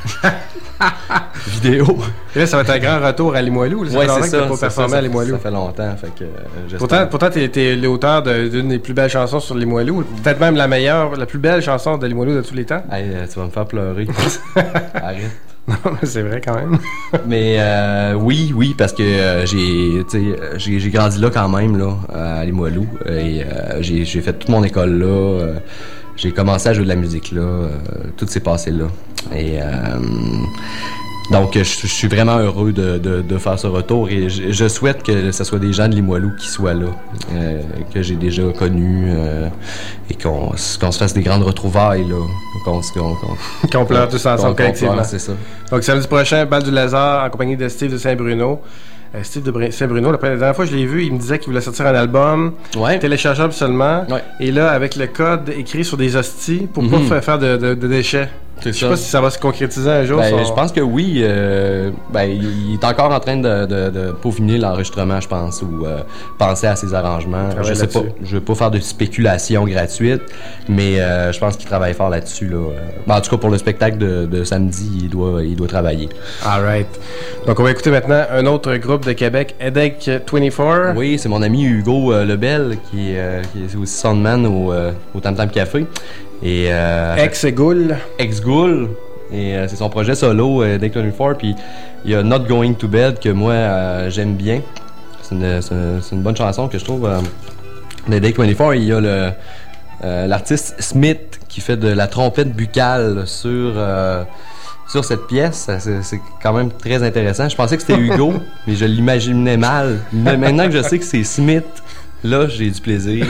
Vidéo. Et là, ça va être un grand retour à Limoilou. Oui, c'est ça. Pas performer à Limoilou. Ça fait longtemps. Fait que, euh, pourtant, pourtant t'es, t'es l'auteur de, d'une des plus belles chansons sur Limoilou. Peut-être même la meilleure, la plus belle chanson de Limoilou de tous les temps. Hey, tu vas me faire pleurer. Arrête. Non, mais c'est vrai quand même. Mais euh, oui, oui, parce que euh, j'ai, j'ai, j'ai grandi là quand même, là, à Limoilou. Et euh, j'ai, j'ai fait toute mon école là. Euh, j'ai commencé à jouer de la musique là. Euh, tout s'est passé là. Et euh, donc, je, je suis vraiment heureux de, de, de faire ce retour et je, je souhaite que ce soit des gens de Limoilou qui soient là, euh, que j'ai déjà connus euh, et qu'on, qu'on se fasse des grandes retrouvailles, là. Qu'on, qu'on, qu'on, qu'on pleure tous ensemble collectivement. C'est ça. Donc, samedi prochain, Bal du Lézard en compagnie de Steve de Saint-Bruno. Euh, Steve de Saint-Bruno, la dernière fois que je l'ai vu, il me disait qu'il voulait sortir un album ouais. téléchargeable seulement. Ouais. Et là, avec le code écrit sur des hosties pour mm-hmm. pas faire de, de, de déchets. C'est je sais ça. pas si ça va se concrétiser un jour. Ben, son... Je pense que oui. Euh, ben, il est encore en train de, de, de peaufiner l'enregistrement, je pense, ou euh, penser à ses arrangements. Ah, je sais pas. Je veux pas faire de spéculation gratuite, mais euh, je pense qu'il travaille fort là-dessus. Là. Ben, en tout cas, pour le spectacle de, de samedi, il doit, il doit travailler. All right. Donc, on va écouter maintenant un autre groupe de Québec, Headache vingt-quatre. Oui, c'est mon ami Hugo euh, Lebel, qui, euh, qui est aussi soundman au, euh, au Tam Tam Café. Et euh, Ex-Ghoul. Ex-Ghoul. Et euh, c'est son projet solo, euh, Headache vingt-quatre. Puis il y a Not Going to Bed que moi euh, j'aime bien. C'est une, c'est, une, c'est une bonne chanson que je trouve. Euh, Headache vingt-quatre, il y a le, euh, l'artiste Smith qui fait de la trompette buccale sur, euh, sur cette pièce. C'est, c'est quand même très intéressant. Je pensais que c'était Hugo, mais je l'imaginais mal. Mais maintenant que je sais que c'est Smith, là j'ai du plaisir.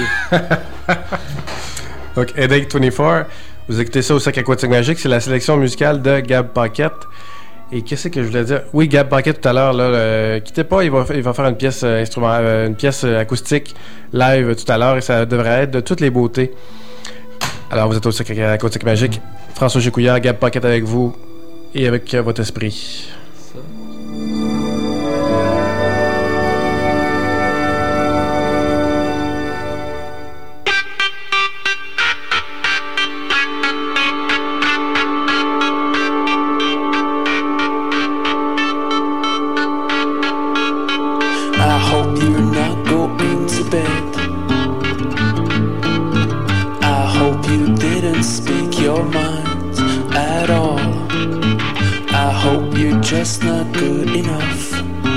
Donc, Headache vingt-quatre, vous écoutez ça au Sac Aquatique Magique, c'est la sélection musicale de Gab Paquette. Et qu'est-ce que je voulais dire? Oui, Gab Paquette tout à l'heure, là, euh, quittez pas, il va, il va faire une pièce euh, instrument, euh, une pièce euh, acoustique live tout à l'heure et ça devrait être de toutes les beautés. Alors, vous êtes au Sac Aquatique Magique, François Gécouillard, Gab Paquette avec vous et avec euh, votre esprit. just not good enough.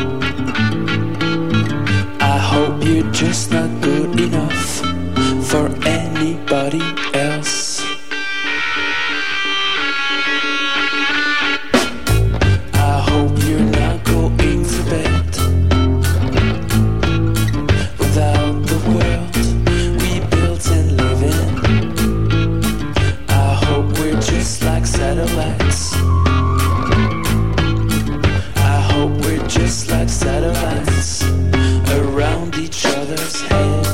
I hope you're just not good enough for anybody else. I hope you're not going to bed without the world we built and live in. I hope we're just like satellites. I hope we're just like satellites around each other's head.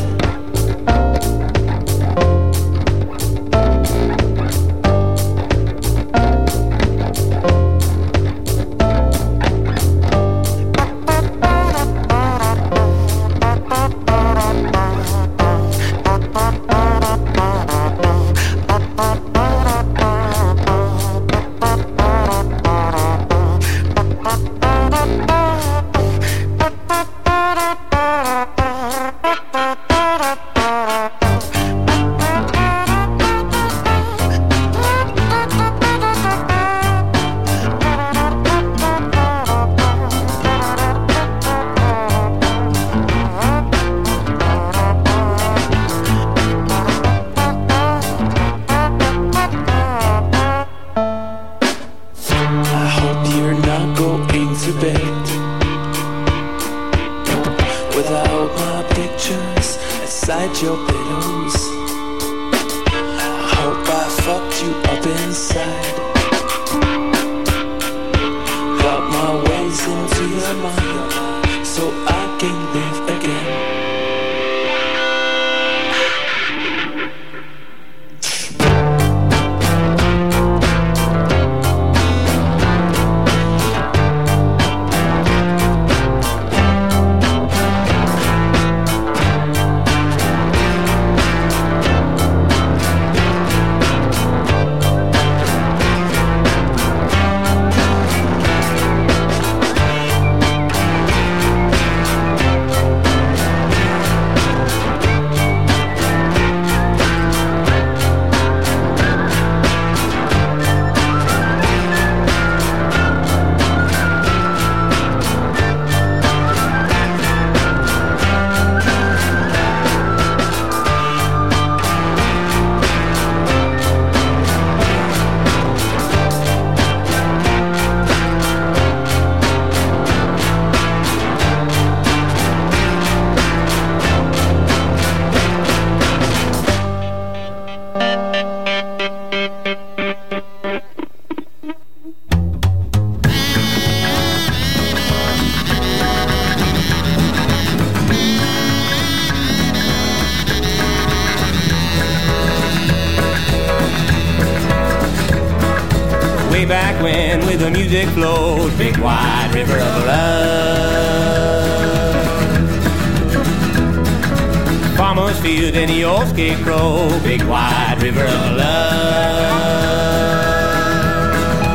Flowed, big wide river of love. Farmer's field and the old scarecrow, big wide river of love.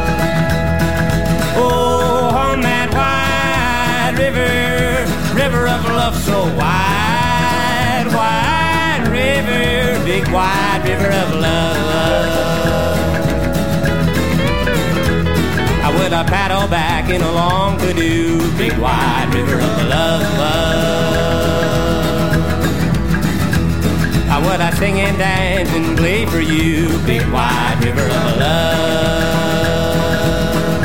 Oh, on that wide river, river of love, so wide, wide river, big wide river of love. Would I paddle back in a long canoe, big wide river of love, love. I would I sing and dance and play for you, big wide river of love.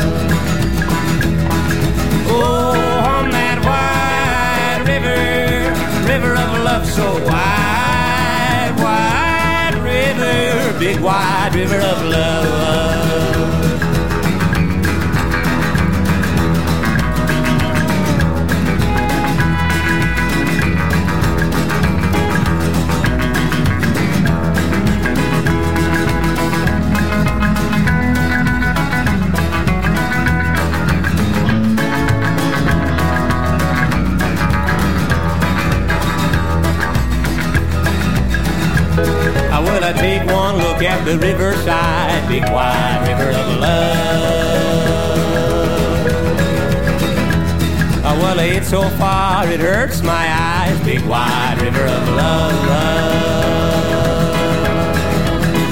Oh, on that wide river, river of love, so wide, wide river, big wide river of love. Take one look at the riverside, big wide river of love. Oh, well, it's so far it hurts my eyes, big wide river of love.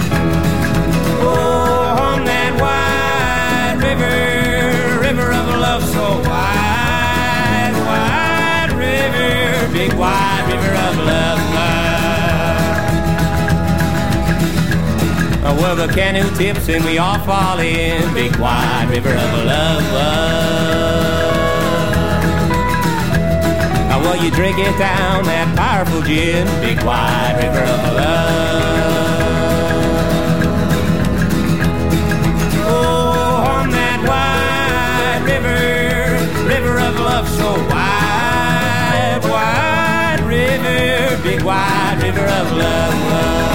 Oh, on that wide river, river of love. big wide river of love, love. Well, the canoe tips and we all fall in, big wide river of love, love. Well, you drink it down, that powerful gin, big wide river of love. Oh, on that wide river, river of love, so wide, wide river, big wide river of love, love.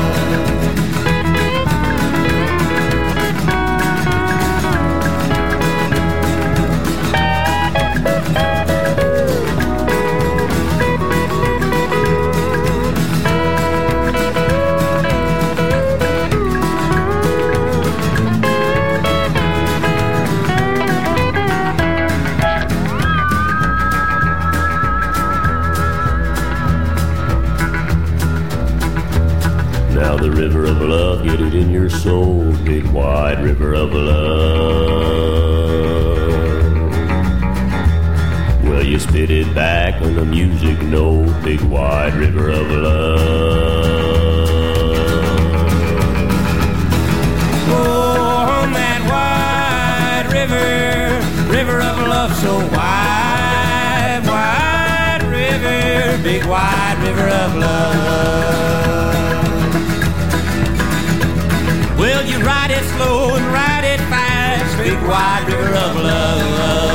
Now the river of love, get it in your soul, big wide river of love. Well, you spit it back on the music note, big wide river of love. Oh, on that wide river, river of love, so wide, wide river, big wide river of love. Well, you ride it slow and ride it fast, big wide river of love.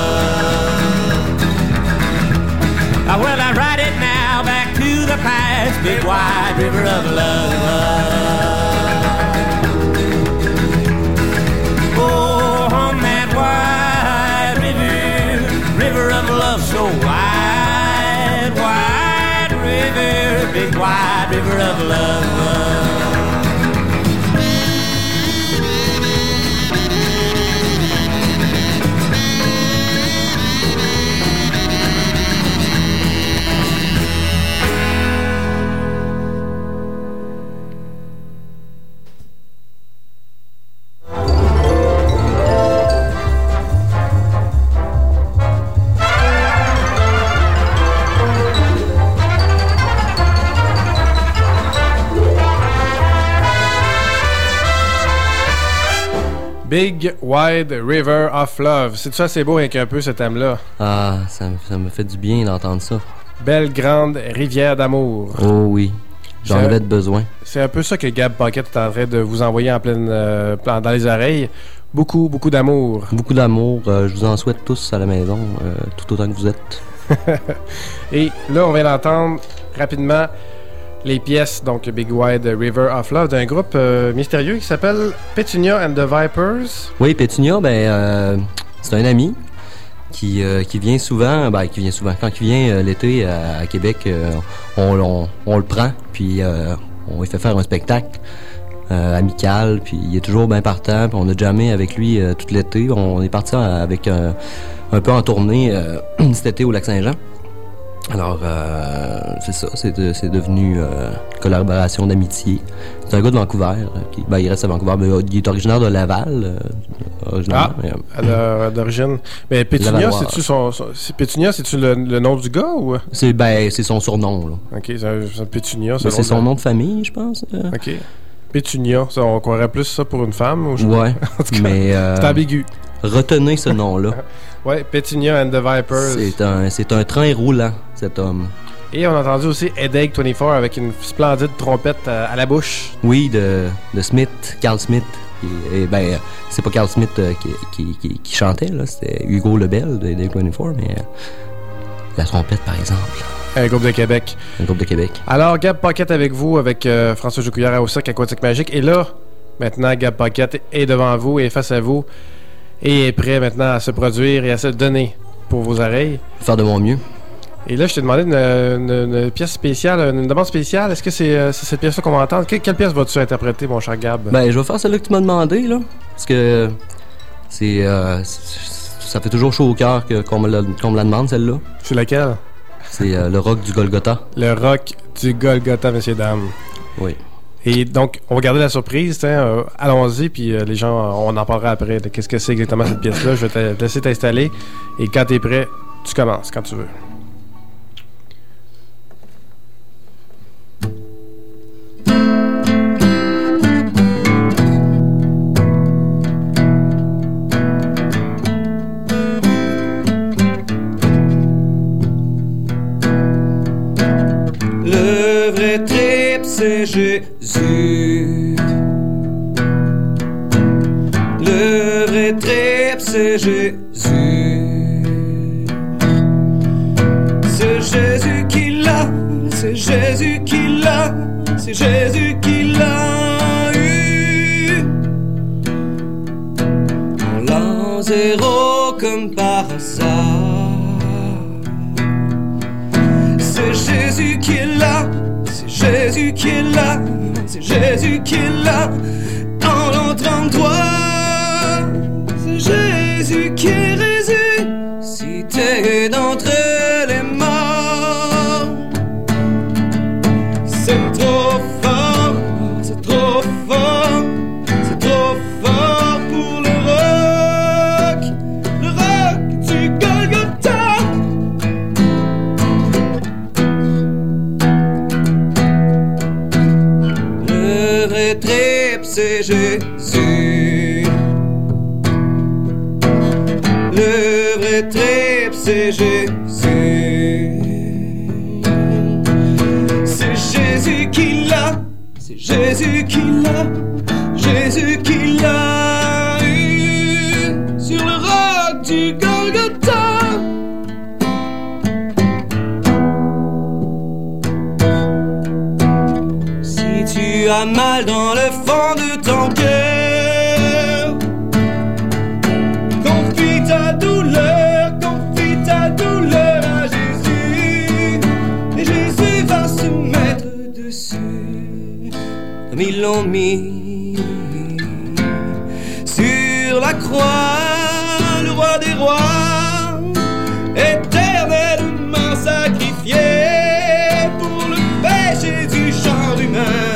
Ah, well, I ride it now back to the past, big wide river of love. Oh, on that wide river, river of love, so wide, wide river, big wide river of love. Big Wide River of Love. C'est ça, c'est beau avec un peu ce thème-là. Ah, ça, ça me fait du bien d'entendre ça. Belle grande rivière d'amour. Oh oui, j'en avais de besoin. C'est un peu ça que Gab Pocket est en train de vous envoyer en pleine, euh, dans les oreilles. Beaucoup, beaucoup d'amour. Beaucoup d'amour. Euh, je vous en souhaite tous à la maison, euh, tout autant que vous êtes. Et là, on vient d'entendre rapidement les pièces, donc Big Wide River of Love, d'un groupe euh, mystérieux qui s'appelle Petunia and the Vipers. Oui, Petunia, ben, euh, c'est un ami qui, euh, qui vient souvent, ben, qui vient souvent, quand il vient euh, l'été à, à Québec, euh, on, on, on le prend, puis euh, on lui fait faire un spectacle euh, amical, puis il est toujours bien partant, puis on a jammé avec lui euh, tout l'été. On est parti avec un, un peu en tournée euh, cet été au Lac-Saint-Jean. Alors, euh, c'est ça, c'est, de, c'est devenu euh, une collaboration d'amitié. C'est un gars de Vancouver, qui, ben, il reste à Vancouver, mais il est originaire de Laval. Euh, ah, mais, euh, d'origine. Mais Petunia, c'est-tu son, son c'est Petunia, c'est-tu le, le nom du gars ou? C'est, ben, c'est son surnom, là. Ok, c'est, un, c'est Petunia. C'est, c'est son de... nom de famille, je pense. Euh. Ok. Pétunia, ça, on croirait plus ça pour une femme ou je ouais, en tout cas, mais euh, c'est ambigu. Retenez ce nom-là. Ouais, Petunia and the Vipers. C'est un, c'est un train roulant, cet homme. Et on a entendu aussi Headache vingt-quatre avec une splendide trompette à, à la bouche. Oui, de, de Smith, Carl Smith. Et, et ben, c'est pas Carl Smith euh, qui, qui, qui, qui chantait, là, c'était Hugo Lebel de Headache vingt-quatre, mais euh, la trompette, par exemple. Un groupe de Québec. Un groupe de Québec. Alors, Gab Pocket avec vous, avec euh, François Joucouillard au Cirque Aquatique Magique. Et là, maintenant, Gab Pocket est devant vous et face à vous. Et est prêt maintenant à se produire et à se donner pour vos oreilles. Faire de mon mieux. Et là, je t'ai demandé une, une, une pièce spéciale, une demande spéciale. Est-ce que c'est, euh, c'est cette pièce-là qu'on va entendre? Que, quelle pièce vas-tu interpréter, mon cher Gab? Ben, je vais faire celle-là que tu m'as demandé, là. Parce que c'est, euh, c'est ça fait toujours chaud au cœur que, qu'on, me la, qu'on me la demande, celle-là. C'est laquelle? C'est euh, le rock du Golgotha. Le rock du Golgotha, messieurs, dames. Oui. Et donc, on va garder la surprise, euh, allons-y, puis euh, les gens, on en parlera après de qu'est-ce que c'est exactement cette pièce-là. Je vais te laisser t'installer, et quand t'es prêt, tu commences, quand tu veux. c'est Jésus. Le vrai trip, c'est Jésus. C'est Jésus qui l'a, c'est Jésus qui l'a, c'est Jésus qui l'a eu. En l'an zéro comme par hasard. C'est Jésus qui est là, c'est Jésus qui est là, c'est Jésus qui est là. En l'an trente-trois, c'est Jésus qui est ressuscité d'entre les morts. C'est trop fort, c'est trop fort, c'est trop fort pour le rock, le rock du Golgotha. Le vrai trip, c'est Jésus. Le vrai trip, c'est Jésus. C'est Jésus qui l'a, c'est Jésus qui l'a, Jésus qui l'a eu sur le roc du Golgotha. Si tu as mal dans le fond de ton cœur, confie ta douleur, confie ta douleur à Jésus, et Jésus va se mettre dessus, comme ils l'ont mis sur la croix, le roi des rois, éternellement sacrifié pour le péché du genre humain.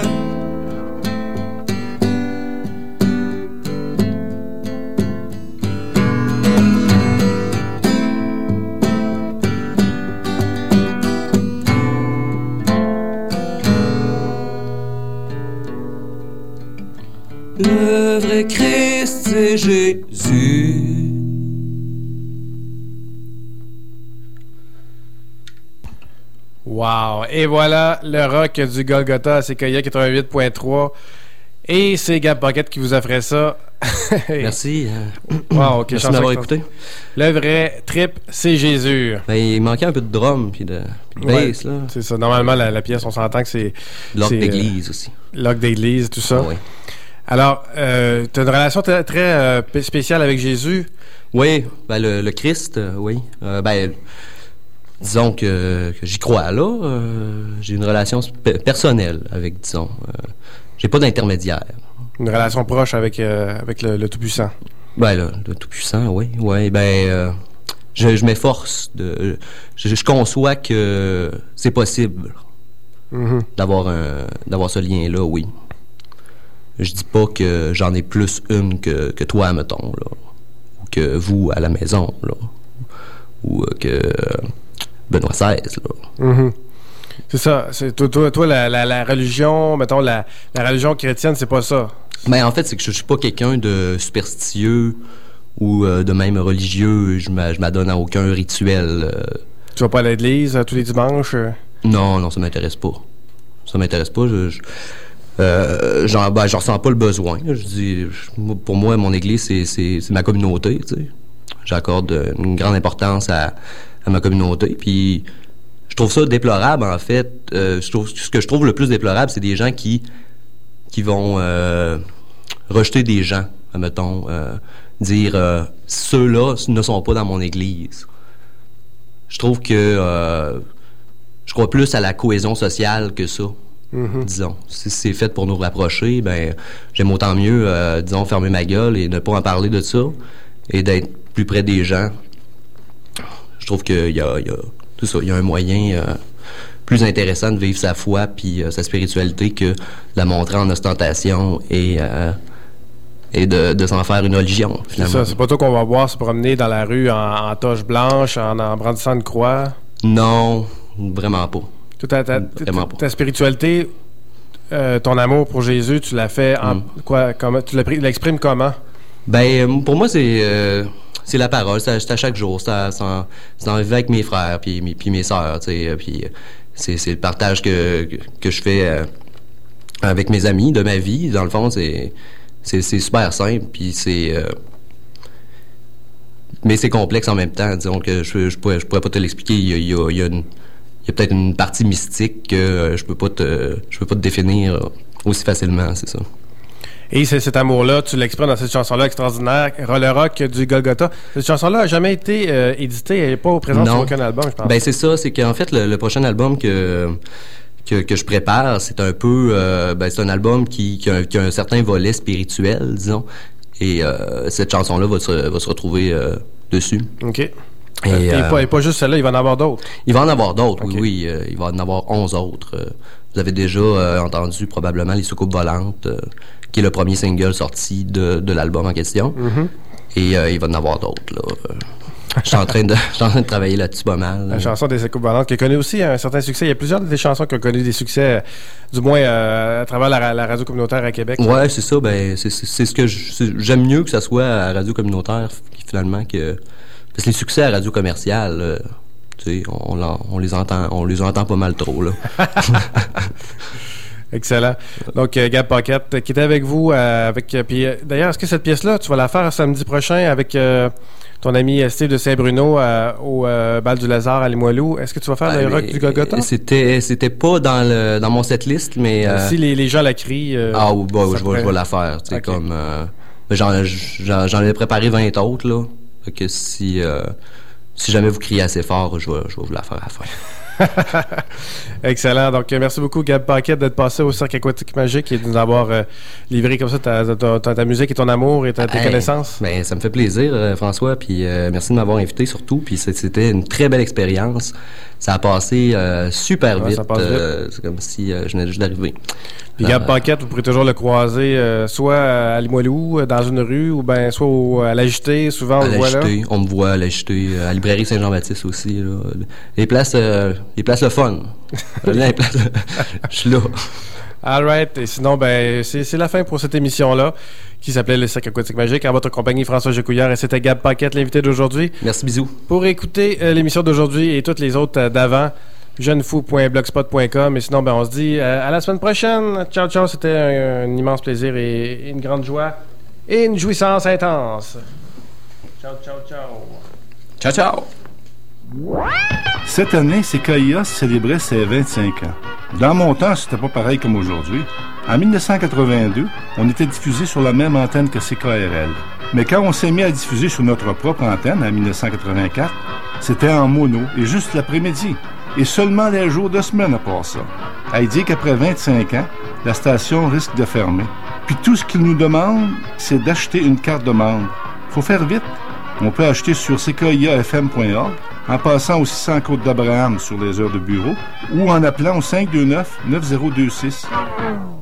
Le vrai Christ, c'est Jésus. Wow! Et voilà le rock du Golgotha à Sequoia quatre-vingt-huit point trois. Et c'est Gab Pocket qui vous offrait ça. Merci. Wow, ok, Merci d'avoir écouté. Le vrai trip, c'est Jésus. Ben, il manquait un peu de drum puis de, puis de Ouais, bass, là. c'est ça. Normalement, la, la pièce, on s'entend que c'est... L'orgue c'est, d'église euh, aussi. L'orgue d'église, tout ça. Ah, oui. Alors, euh, tu as une relation très, très euh, spéciale avec Jésus. Oui, ben le, le Christ, euh, oui. Euh, ben, disons que, que j'y crois, là. Euh, j'ai une relation sp- personnelle avec, disons. Euh, j'ai pas d'intermédiaire. Une relation proche avec, euh, avec le, le Tout-Puissant. Ben, le, le Tout-Puissant, oui. Oui, ben, euh, je, je m'efforce de... Je, je conçois que c'est possible Mm-hmm. d'avoir un, d'avoir ce lien-là, oui. Je dis pas que j'en ai plus une que, que toi, mettons, là. Ou que vous, à la maison, là. Ou euh, que euh, Benoît seize, là. Mm-hmm. C'est ça. C'est, toi, toi, toi la, la, la religion, mettons, la, la religion chrétienne, c'est pas ça. Ben, en fait, c'est que je, je suis pas quelqu'un de superstitieux ou euh, de même religieux. Je m'a- je m'adonne à aucun rituel. euh. Tu vas pas à l'église euh, tous les dimanches? euh? Non, non, ça m'intéresse pas. Ça m'intéresse pas. Je... je Euh, j'en, ben, j'en ressens pas le besoin. Je dis, je- pour moi, mon église, c'est, c'est, c'est ma communauté, tu sais. J'accorde une grande importance à, à ma communauté. Puis, je trouve ça déplorable, en fait. Euh, je trouve, ce que je trouve le plus déplorable, c'est des gens qui, qui vont euh, rejeter des gens, admettons, euh, dire euh, ceux-là ne sont pas dans mon église. Je trouve que euh, je crois plus à la cohésion sociale que ça. Mm-hmm. Disons, si c'est fait pour nous rapprocher, ben j'aime autant mieux, euh, disons, fermer ma gueule et ne pas en parler de ça et d'être plus près des gens. Je trouve qu'il y a, il y a tout ça, il y a un moyen euh, plus intéressant de vivre sa foi puis euh, sa spiritualité que de la montrer en ostentation et euh, et de, de s'en faire une religion, finalement. C'est ça, c'est pas toi qu'on va voir se promener dans la rue en, en toche blanche, en, en brandissant une croix. Non, vraiment pas. Toute ta, ta, Vraiment ta, pas. ta spiritualité, euh, ton amour pour Jésus, tu l'as fait en Mm. quoi, comment, tu l'as pris- l'exprimes comment? Ben, pour moi, c'est euh, c'est la parole. C'est à, c'est à chaque jour. C'est à- c'est en, c'est en vivre avec mes frères puis mes, puis mes sœurs, tu sais. Puis c'est c'est le partage que, que, que je fais euh, avec mes amis de ma vie. Dans le fond, c'est, c'est, c'est super simple, puis c'est... Euh, mais c'est complexe en même temps. Disons que je, je, pourrais, je pourrais pas te l'expliquer. Il y a, il y a, il y a, une, il y a peut-être une partie mystique que euh, je peux pas te, je peux pas te définir aussi facilement, c'est ça. Et c'est cet amour-là, tu l'exprimes dans cette chanson-là extraordinaire, le rock du Golgotha. Cette chanson-là n'a jamais été euh, éditée, elle n'est pas présente sur aucun album, je pense. Ben c'est ça, c'est qu'en fait, le, le prochain album que, que, que je prépare, c'est un peu... Euh, ben c'est un album qui, qui, a, qui a un certain volet spirituel, disons. Et euh, cette chanson-là va se, va se retrouver euh, dessus. OK. Et, et, euh, pas, et pas juste celle-là, il va en avoir d'autres. Il va en avoir d'autres, okay. oui, oui. Euh, il va en avoir onze autres. Euh, vous avez déjà euh, entendu probablement Les Soucoupes volantes, euh, qui est le premier single sorti de, de l'album en question. Mm-hmm. Et euh, il va en avoir d'autres, là. Euh, je suis en train de, je suis en train de travailler là-dessus pas mal. La chanson des Soucoupes volantes qui a connu aussi un certain succès. Il y a plusieurs des chansons qui ont connu des succès, du moins euh, à travers la, la radio communautaire à Québec. Ouais, là. c'est ça. Ben, c'est, c'est, c'est ce que je, c'est, j'aime mieux que ça soit à la radio communautaire, finalement, que... Parce que les succès à radio commerciale, euh, tu sais, on, on, on les entend, on les entend pas mal trop, là. Excellent. Donc, euh, Gab Paquette, qui était avec vous, euh, avec... Euh, puis, euh, d'ailleurs, est-ce que cette pièce-là, tu vas la faire samedi prochain avec euh, ton ami Steve de Saint-Bruno euh, au euh, Bal du Lézard à Limoilou? Est-ce que tu vas faire ouais, le rock du Golgotha? C'était, c'était pas dans le dans mon setlist, mais... Euh... Si les, les gens la crient... Euh, ah, bah, je, vais, je vais la faire, tu sais, okay. comme... Euh, j'en, j'en, j'en ai préparé vingt autres, là. Fait que si, euh, si jamais vous criez assez fort, je vais, je vais vous la faire à la fin. Excellent. Donc, merci beaucoup, Gab Paquette, d'être passé au Cercle Aquatique Magique et de nous avoir euh, livré comme ça ta, ta, ta, ta musique et ton amour et ta, tes hey, connaissances. Ben, ça me fait plaisir, euh, François, puis euh, merci de m'avoir invité surtout. Puis c'était une très belle expérience. Ça a passé euh, super ouais, vite. vite. Euh, c'est comme si euh, je venais juste d'arriver. Puis Gab Paquette, vous pourrez toujours le croiser euh, soit à Limoilou, dans une rue, ou ben soit au, à l'A J T, souvent on le voit là. On me voit à l'A J T, à la librairie Saint-Jean-Baptiste aussi. Là. Les places, euh, les places le fun. les places, je suis là. All right. Et sinon, ben c'est, c'est la fin pour cette émission-là, qui s'appelait Le Cercle Aquatique Magique. En votre compagnie, François Gécouillard, et c'était Gab Paquette, l'invité d'aujourd'hui. Merci, bisous. Pour écouter euh, l'émission d'aujourd'hui et toutes les autres euh, d'avant, jeunefou point blogspot point com. Et sinon, ben, on se dit euh, à la semaine prochaine. Ciao, ciao. C'était un, un immense plaisir et une grande joie et une jouissance intense. Ciao, ciao, ciao. Ciao, ciao. Cette année, Séquoia célébrait ses vingt-cinq ans. Dans mon temps, c'était pas pareil comme aujourd'hui. En dix-neuf cent quatre-vingt-deux, on était diffusé sur la même antenne que C K R L. Mais quand on s'est mis à diffuser sur notre propre antenne, en dix-neuf cent quatre-vingt-quatre, c'était en mono et juste l'après-midi. Et seulement les jours de semaine à part ça. À dire qu'après vingt-cinq ans, la station risque de fermer. Puis tout ce qu'ils nous demandent, c'est d'acheter une carte de membre. Faut faire vite. On peut acheter sur c k i a f m point org, en passant au six cents Côte d'Abraham sur les heures de bureau, ou en appelant au cinq deux neuf neuf zéro deux six.